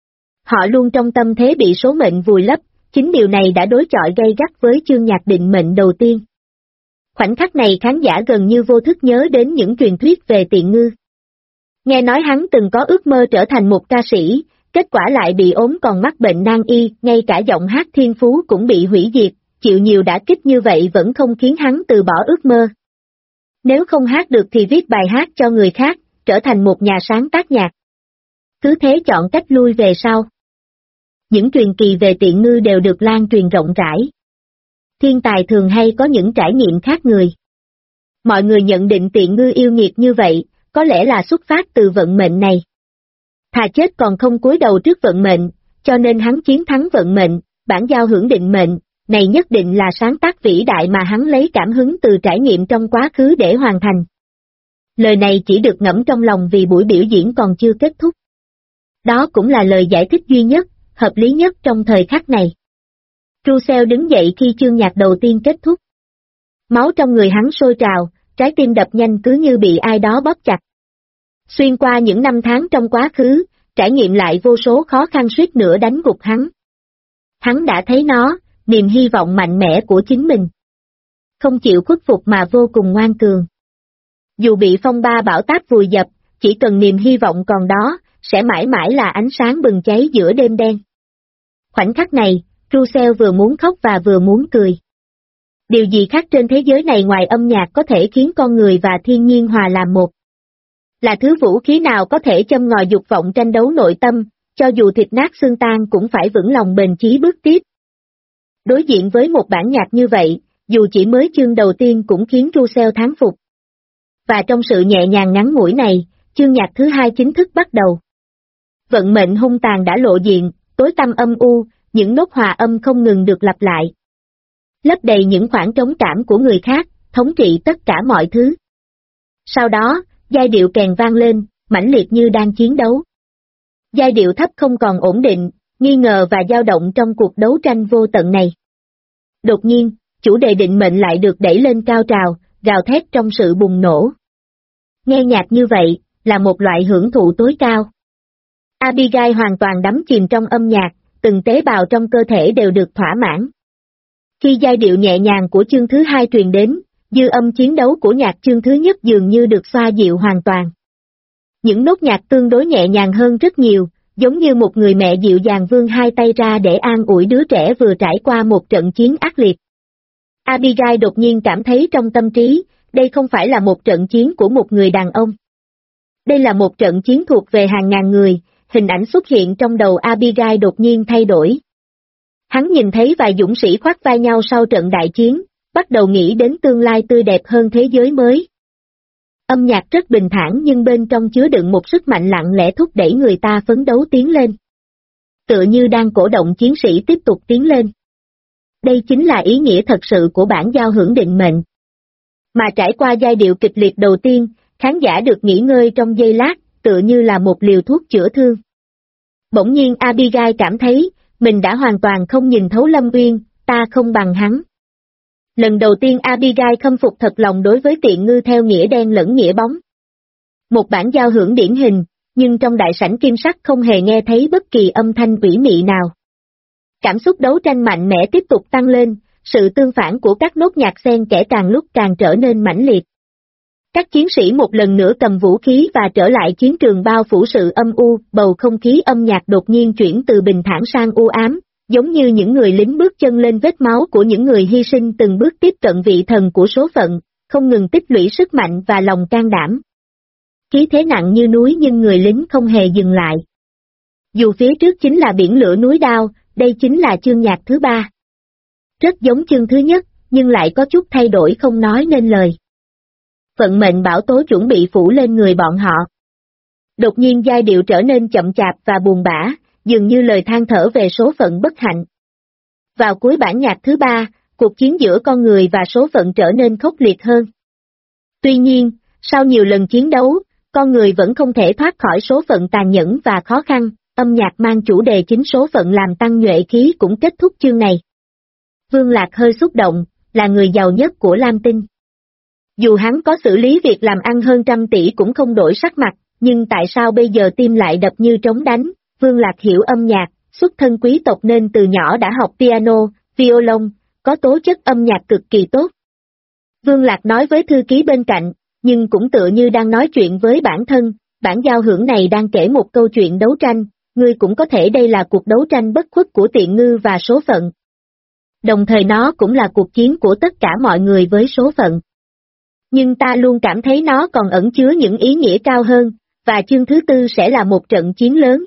Họ luôn trong tâm thế bị số mệnh vùi lấp, chính điều này đã đối chọi gay gắt với chương nhạc định mệnh đầu tiên. Khoảnh khắc này khán giả gần như vô thức nhớ đến những truyền thuyết về Tiện Ngư. Nghe nói hắn từng có ước mơ trở thành một ca sĩ, kết quả lại bị ốm còn mắc bệnh nan y, ngay cả giọng hát thiên phú cũng bị hủy diệt, chịu nhiều đả kích như vậy vẫn không khiến hắn từ bỏ ước mơ. Nếu không hát được thì viết bài hát cho người khác, trở thành một nhà sáng tác nhạc. Cứ thế chọn cách lui về sau. Những truyền kỳ về Tiện Ngư đều được lan truyền rộng rãi. Thiên tài thường hay có những trải nghiệm khác người. Mọi người nhận định Tiện Ngư yêu nghiệt như vậy, có lẽ là xuất phát từ vận mệnh này. Thà chết còn không cúi đầu trước vận mệnh, cho nên hắn chiến thắng vận mệnh, bản giao hưởng định mệnh, này nhất định là sáng tác vĩ đại mà hắn lấy cảm hứng từ trải nghiệm trong quá khứ để hoàn thành. Lời này chỉ được ngẫm trong lòng vì buổi biểu diễn còn chưa kết thúc. Đó cũng là lời giải thích duy nhất, hợp lý nhất trong thời khắc này. Russell đứng dậy khi chương nhạc đầu tiên kết thúc. Máu trong người hắn sôi trào, trái tim đập nhanh cứ như bị ai đó bóp chặt. Xuyên qua những năm tháng trong quá khứ, trải nghiệm lại vô số khó khăn suýt nữa đánh gục hắn. Hắn đã thấy nó, niềm hy vọng mạnh mẽ của chính mình. Không chịu khuất phục mà vô cùng ngoan cường. Dù bị phong ba bão táp vùi dập, chỉ cần niềm hy vọng còn đó, sẽ mãi mãi là ánh sáng bừng cháy giữa đêm đen. Khoảnh khắc này, Russell vừa muốn khóc và vừa muốn cười. Điều gì khác trên thế giới này ngoài âm nhạc có thể khiến con người và thiên nhiên hòa làm một? Là thứ vũ khí nào có thể châm ngòi dục vọng tranh đấu nội tâm, cho dù thịt nát xương tan cũng phải vững lòng bền chí bước tiếp. Đối diện với một bản nhạc như vậy, dù chỉ mới chương đầu tiên cũng khiến Russell thán phục. Và trong sự nhẹ nhàng ngắn ngủi này, chương nhạc thứ hai chính thức bắt đầu. Vận mệnh hung tàn đã lộ diện, tối tăm âm u, những nốt hòa âm không ngừng được lặp lại. Lấp đầy những khoảng trống cảm của người khác, thống trị tất cả mọi thứ. Sau đó, giai điệu kèn vang lên, mãnh liệt như đang chiến đấu. Giai điệu thấp không còn ổn định, nghi ngờ và dao động trong cuộc đấu tranh vô tận này. Đột nhiên, chủ đề định mệnh lại được đẩy lên cao trào, gào thét trong sự bùng nổ. Nghe nhạc như vậy, là một loại hưởng thụ tối cao. Abigail hoàn toàn đắm chìm trong âm nhạc, từng tế bào trong cơ thể đều được thỏa mãn. Khi giai điệu nhẹ nhàng của chương thứ hai truyền đến, dư âm chiến đấu của nhạc chương thứ nhất dường như được xoa dịu hoàn toàn. Những nốt nhạc tương đối nhẹ nhàng hơn rất nhiều, giống như một người mẹ dịu dàng vươn hai tay ra để an ủi đứa trẻ vừa trải qua một trận chiến ác liệt. Abigail đột nhiên cảm thấy trong tâm trí, đây không phải là một trận chiến của một người đàn ông. Đây là một trận chiến thuộc về hàng ngàn người, hình ảnh xuất hiện trong đầu Abigail đột nhiên thay đổi. Hắn nhìn thấy vài dũng sĩ khoác vai nhau sau trận đại chiến, bắt đầu nghĩ đến tương lai tươi đẹp hơn thế giới mới. Âm nhạc rất bình thản nhưng bên trong chứa đựng một sức mạnh lặng lẽ thúc đẩy người ta phấn đấu tiến lên. Tựa như đang cổ động chiến sĩ tiếp tục tiến lên. Đây chính là ý nghĩa thật sự của bản giao hưởng định mệnh. Mà trải qua giai điệu kịch liệt đầu tiên, khán giả được nghỉ ngơi trong giây lát, tựa như là một liều thuốc chữa thương. Bỗng nhiên Abigail cảm thấy, mình đã hoàn toàn không nhìn thấu Lâm Uyên, ta không bằng hắn. Lần đầu tiên Abigail khâm phục thật lòng đối với Tiện Ngư theo nghĩa đen lẫn nghĩa bóng. Một bản giao hưởng điển hình, nhưng trong đại sảnh kim sắc không hề nghe thấy bất kỳ âm thanh ủy mị nào. Cảm xúc đấu tranh mạnh mẽ tiếp tục tăng lên, sự tương phản của các nốt nhạc xen kẽ càng lúc càng trở nên mãnh liệt. Các chiến sĩ một lần nữa cầm vũ khí và trở lại chiến trường bao phủ sự âm u, bầu không khí âm nhạc đột nhiên chuyển từ bình thản sang u ám, giống như những người lính bước chân lên vết máu của những người hy sinh từng bước tiếp cận vị thần của số phận, không ngừng tích lũy sức mạnh và lòng can đảm. Khí thế nặng như núi nhưng người lính không hề dừng lại. Dù phía trước chính là biển lửa núi đao, đây chính là chương nhạc thứ ba. Rất giống chương thứ nhất, nhưng lại có chút thay đổi không nói nên lời. Vận mệnh bão tố chuẩn bị phủ lên người bọn họ. Đột nhiên giai điệu trở nên chậm chạp và buồn bã, dường như lời than thở về số phận bất hạnh. Vào cuối bản nhạc thứ ba, cuộc chiến giữa con người và số phận trở nên khốc liệt hơn. Tuy nhiên, sau nhiều lần chiến đấu, con người vẫn không thể thoát khỏi số phận tàn nhẫn và khó khăn, âm nhạc mang chủ đề chính số phận làm tăng nhuệ khí cũng kết thúc chương này. Vương Lạc hơi xúc động, là người giàu nhất của Lam Tinh. Dù hắn có xử lý việc làm ăn hơn 100 tỷ cũng không đổi sắc mặt, nhưng tại sao bây giờ tim lại đập như trống đánh? Vương Lạc hiểu âm nhạc, xuất thân quý tộc nên từ nhỏ đã học piano, violon, có tố chất âm nhạc cực kỳ tốt. Vương Lạc nói với thư ký bên cạnh, nhưng cũng tựa như đang nói chuyện với bản thân, bản giao hưởng này đang kể một câu chuyện đấu tranh, ngươi cũng có thể đây là cuộc đấu tranh bất khuất của Tiện Ngư và số phận. Đồng thời nó cũng là cuộc chiến của tất cả mọi người với số phận. Nhưng ta luôn cảm thấy nó còn ẩn chứa những ý nghĩa cao hơn, và chương thứ tư sẽ là một trận chiến lớn.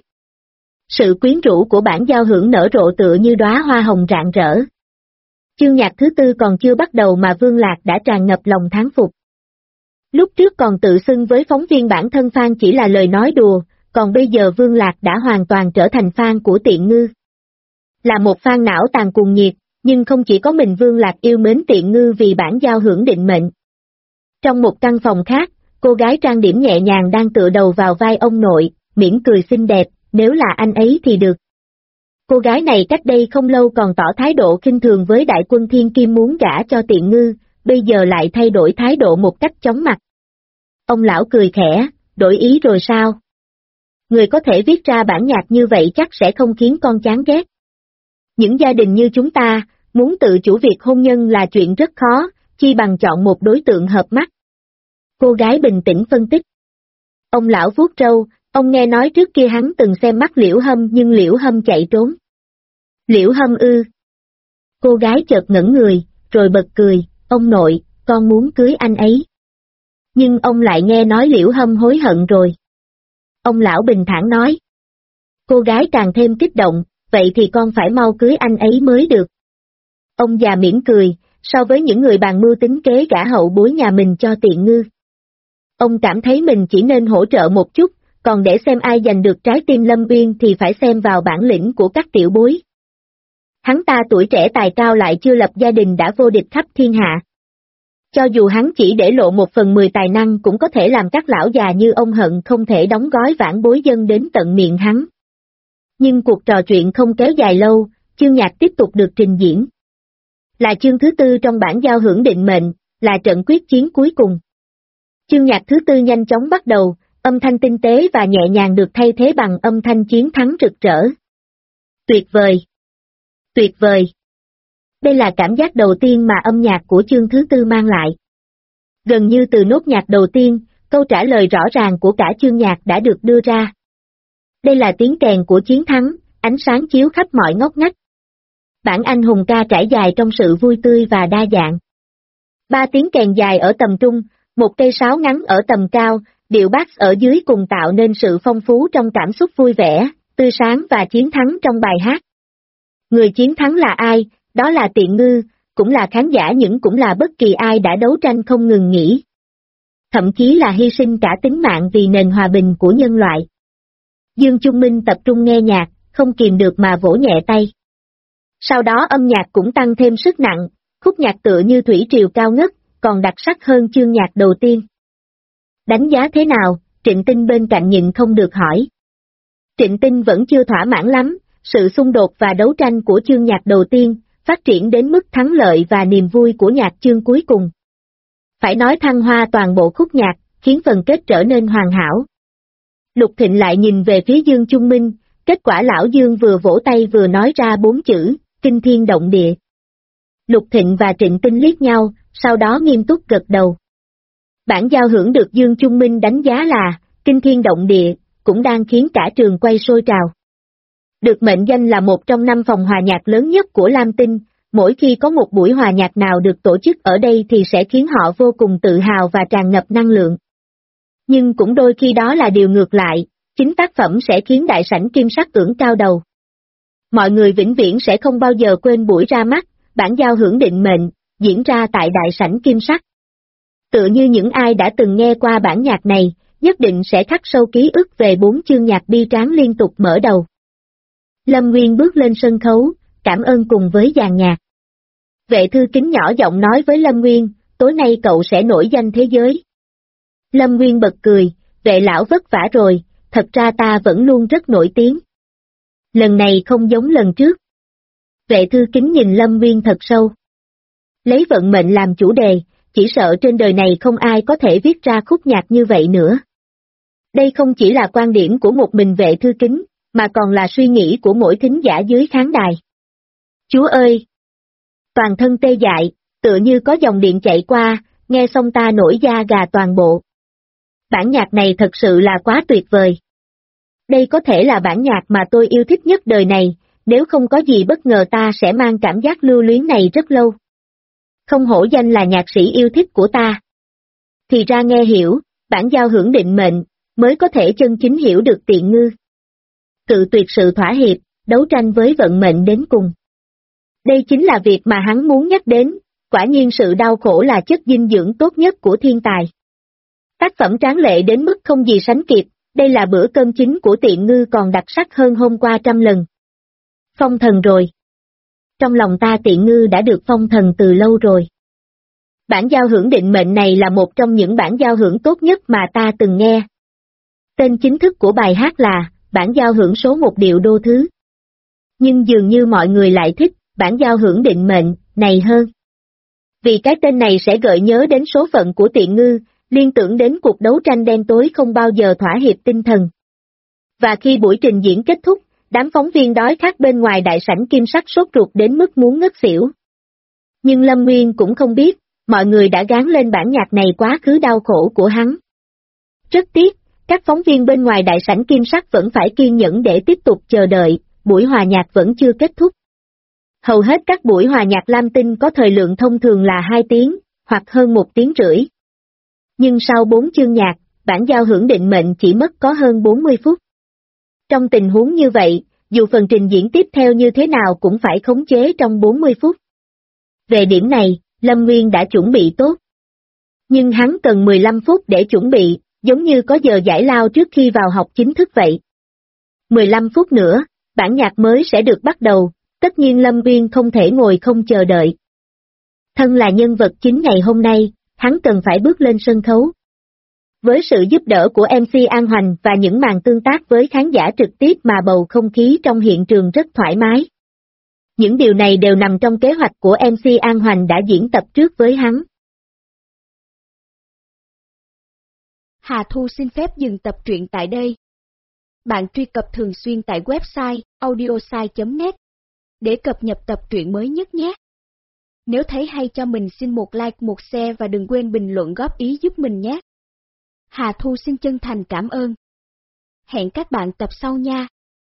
Sự quyến rũ của bản giao hưởng nở rộ tựa như đóa hoa hồng rạng rỡ. Chương nhạc thứ tư còn chưa bắt đầu mà Vương Lạc đã tràn ngập lòng thán phục. Lúc trước còn tự xưng với phóng viên bản thân fan chỉ là lời nói đùa, còn bây giờ Vương Lạc đã hoàn toàn trở thành fan của Tiện Ngư. Là một fan não tàn cuồng nhiệt, nhưng không chỉ có mình Vương Lạc yêu mến Tiện Ngư vì bản giao hưởng định mệnh. Trong một căn phòng khác, cô gái trang điểm nhẹ nhàng đang tựa đầu vào vai ông nội, mỉm cười xinh đẹp, nếu là anh ấy thì được. Cô gái này cách đây không lâu còn tỏ thái độ khinh thường với đại quân thiên kim muốn gả cho Tiện Ngư, bây giờ lại thay đổi thái độ một cách chóng mặt. Ông lão cười khẽ, đổi ý rồi sao? Người có thể viết ra bản nhạc như vậy chắc sẽ không khiến con chán ghét. Những gia đình như chúng ta, muốn tự chủ việc hôn nhân là chuyện rất khó, chi bằng chọn một đối tượng hợp mắt. Cô gái bình tĩnh phân tích. Ông lão vuốt râu, ông nghe nói trước kia hắn từng xem mắt Liễu Hâm nhưng Liễu Hâm chạy trốn. Liễu Hâm ư? Cô gái chợt ngẩn người, rồi bật cười, ông nội, con muốn cưới anh ấy. Nhưng ông lại nghe nói Liễu Hâm hối hận rồi. Ông lão bình thản nói. Cô gái càng thêm kích động, vậy thì con phải mau cưới anh ấy mới được. Ông già mỉm cười, so với những người bàn mưu tính kế gả hậu bối nhà mình cho Tiện Ngư. Ông cảm thấy mình chỉ nên hỗ trợ một chút, còn để xem ai giành được trái tim Lâm Uyên thì phải xem vào bản lĩnh của các tiểu bối. Hắn ta tuổi trẻ tài cao lại chưa lập gia đình đã vô địch khắp thiên hạ. Cho dù hắn chỉ để lộ 1/10 tài năng cũng có thể làm các lão già như ông hận không thể đóng gói vãn bối dân đến tận miệng hắn. Nhưng cuộc trò chuyện không kéo dài lâu, chương nhạc tiếp tục được trình diễn. Là chương thứ 4 trong bản giao hưởng định mệnh, là trận quyết chiến cuối cùng. Chương nhạc thứ 4 nhanh chóng bắt đầu, âm thanh tinh tế và nhẹ nhàng được thay thế bằng âm thanh chiến thắng rực rỡ. Tuyệt vời! Tuyệt vời! Đây là cảm giác đầu tiên mà âm nhạc của chương thứ 4 mang lại. Gần như từ nốt nhạc đầu tiên, câu trả lời rõ ràng của cả chương nhạc đã được đưa ra. Đây là tiếng kèn của chiến thắng, ánh sáng chiếu khắp mọi ngóc ngách. Bản anh hùng ca trải dài trong sự vui tươi và đa dạng. 3 tiếng kèn dài ở tầm trung, 1 cây sáo ngắn ở tầm cao, điệu bass ở dưới cùng tạo nên sự phong phú trong cảm xúc vui vẻ, tươi sáng và chiến thắng trong bài hát. Người chiến thắng là ai? Đó là Tiện Ngư, cũng là khán giả nhưng cũng là bất kỳ ai đã đấu tranh không ngừng nghỉ. Thậm chí là hy sinh cả tính mạng vì nền hòa bình của nhân loại. Dương Trung Minh tập trung nghe nhạc, không kìm được mà vỗ nhẹ tay. Sau đó âm nhạc cũng tăng thêm sức nặng, khúc nhạc tựa như thủy triều cao ngất, còn đặc sắc hơn chương nhạc đầu tiên. Đánh giá thế nào? Trịnh Tinh bên cạnh nhịn không được hỏi. Trịnh Tinh vẫn chưa thỏa mãn lắm, sự xung đột và đấu tranh của chương nhạc đầu tiên, phát triển đến mức thắng lợi và niềm vui của nhạc chương cuối cùng. Phải nói thăng hoa toàn bộ khúc nhạc, khiến phần kết trở nên hoàn hảo. Lục Thịnh lại nhìn về phía Dương Trung Minh, kết quả lão Dương vừa vỗ tay vừa nói ra 4 chữ, kinh thiên động địa. Lục Thịnh và Trịnh Tinh liếc nhau, sau đó nghiêm túc gật đầu. Bản giao hưởng được Dương Trung Minh đánh giá là, kinh thiên động địa, cũng đang khiến cả trường quay sôi trào. Được mệnh danh là một trong 5 phòng hòa nhạc lớn nhất của Lam Tinh, mỗi khi có một buổi hòa nhạc nào được tổ chức ở đây thì sẽ khiến họ vô cùng tự hào và tràn ngập năng lượng. Nhưng cũng đôi khi đó là điều ngược lại, chính tác phẩm sẽ khiến đại sảnh Kim Sắc ưỡn cao đầu. Mọi người vĩnh viễn sẽ không bao giờ quên buổi ra mắt, bản giao hưởng định mệnh, diễn ra tại đại sảnh Kim Sắc. Tựa như những ai đã từng nghe qua bản nhạc này, nhất định sẽ khắc sâu ký ức về 4 chương nhạc bi tráng liên tục mở đầu. Lâm Nguyên bước lên sân khấu, cảm ơn cùng với dàn nhạc. Vệ Thư Kính nhỏ giọng nói với Lâm Nguyên, tối nay cậu sẽ nổi danh thế giới. Lâm Nguyên bật cười, Vệ lão vất vả rồi, thật ra ta vẫn luôn rất nổi tiếng. Lần này không giống lần trước. Vệ Thư Kính nhìn Lâm Nguyên thật sâu. Lấy vận mệnh làm chủ đề, chỉ sợ trên đời này không ai có thể viết ra khúc nhạc như vậy nữa. Đây không chỉ là quan điểm của một mình Vệ Thư Kính, mà còn là suy nghĩ của mỗi thính giả dưới khán đài. Chúa ơi! Toàn thân tê dại, tựa như có dòng điện chạy qua, nghe xong ta nổi da gà toàn bộ. Bản nhạc này thật sự là quá tuyệt vời. Đây có thể là bản nhạc mà tôi yêu thích nhất đời này, nếu không có gì bất ngờ ta sẽ mang cảm giác lưu luyến này rất lâu. Không hổ danh là nhạc sĩ yêu thích của ta. Thì ra nghe hiểu, bản giao hưởng định mệnh, mới có thể chân chính hiểu được Tiện Ngư. Cự tuyệt sự thỏa hiệp, đấu tranh với vận mệnh đến cùng. Đây chính là việc mà hắn muốn nhắc đến, quả nhiên sự đau khổ là chất dinh dưỡng tốt nhất của thiên tài. Tác phẩm tráng lệ đến mức không gì sánh kịp, đây là bữa cơm chính của Tiện Ngư còn đặc sắc hơn hôm qua 100 lần. Phong thần rồi. Trong lòng ta Tiện Ngư đã được phong thần từ lâu rồi. Bản giao hưởng định mệnh này là một trong những bản giao hưởng tốt nhất mà ta từng nghe. Tên chính thức của bài hát là bản giao hưởng số 1 điệu đô thứ. Nhưng dường như mọi người lại thích bản giao hưởng định mệnh này hơn. Vì cái tên này sẽ gợi nhớ đến số phận của Tiện Ngư, liên tưởng đến cuộc đấu tranh đen tối không bao giờ thỏa hiệp tinh thần. Và khi buổi trình diễn kết thúc, đám phóng viên đói khát bên ngoài đại sảnh Kim Sắc sốt ruột đến mức muốn ngất xỉu. Nhưng Lâm Nguyên cũng không biết, mọi người đã gán lên bản nhạc này quá khứ đau khổ của hắn. Rất tiếc, các phóng viên bên ngoài đại sảnh Kim Sắc vẫn phải kiên nhẫn để tiếp tục chờ đợi, buổi hòa nhạc vẫn chưa kết thúc. Hầu hết các buổi hòa nhạc Lam Tinh có thời lượng thông thường là 2 tiếng, hoặc hơn 1 tiếng rưỡi. Nhưng sau 4 chương nhạc, bản giao hưởng định mệnh chỉ mất có hơn 40 phút. Trong tình huống như vậy, dù phần trình diễn tiếp theo như thế nào cũng phải khống chế trong 40 phút. Về điểm này, Lâm Nguyên đã chuẩn bị tốt. Nhưng hắn cần 15 phút để chuẩn bị, giống như có giờ giải lao trước khi vào học chính thức vậy. 15 phút nữa, bản nhạc mới sẽ được bắt đầu, tất nhiên Lâm Nguyên không thể ngồi không chờ đợi. Thân là nhân vật chính ngày hôm nay, hắn cần phải bước lên sân khấu. Với sự giúp đỡ của MC An Hoành và những màn tương tác với khán giả trực tiếp mà bầu không khí trong hiện trường rất thoải mái. Những điều này đều nằm trong kế hoạch của MC An Hoành đã diễn tập trước với hắn. Hà Thu xin phép dừng tập truyện tại đây. Bạn truy cập thường xuyên tại website audiosai.net để cập nhật tập truyện mới nhất nhé. Nếu thấy hay cho mình xin một like, một share và đừng quên bình luận góp ý giúp mình nhé. Hà Thu xin chân thành cảm ơn. Hẹn các bạn tập sau nha.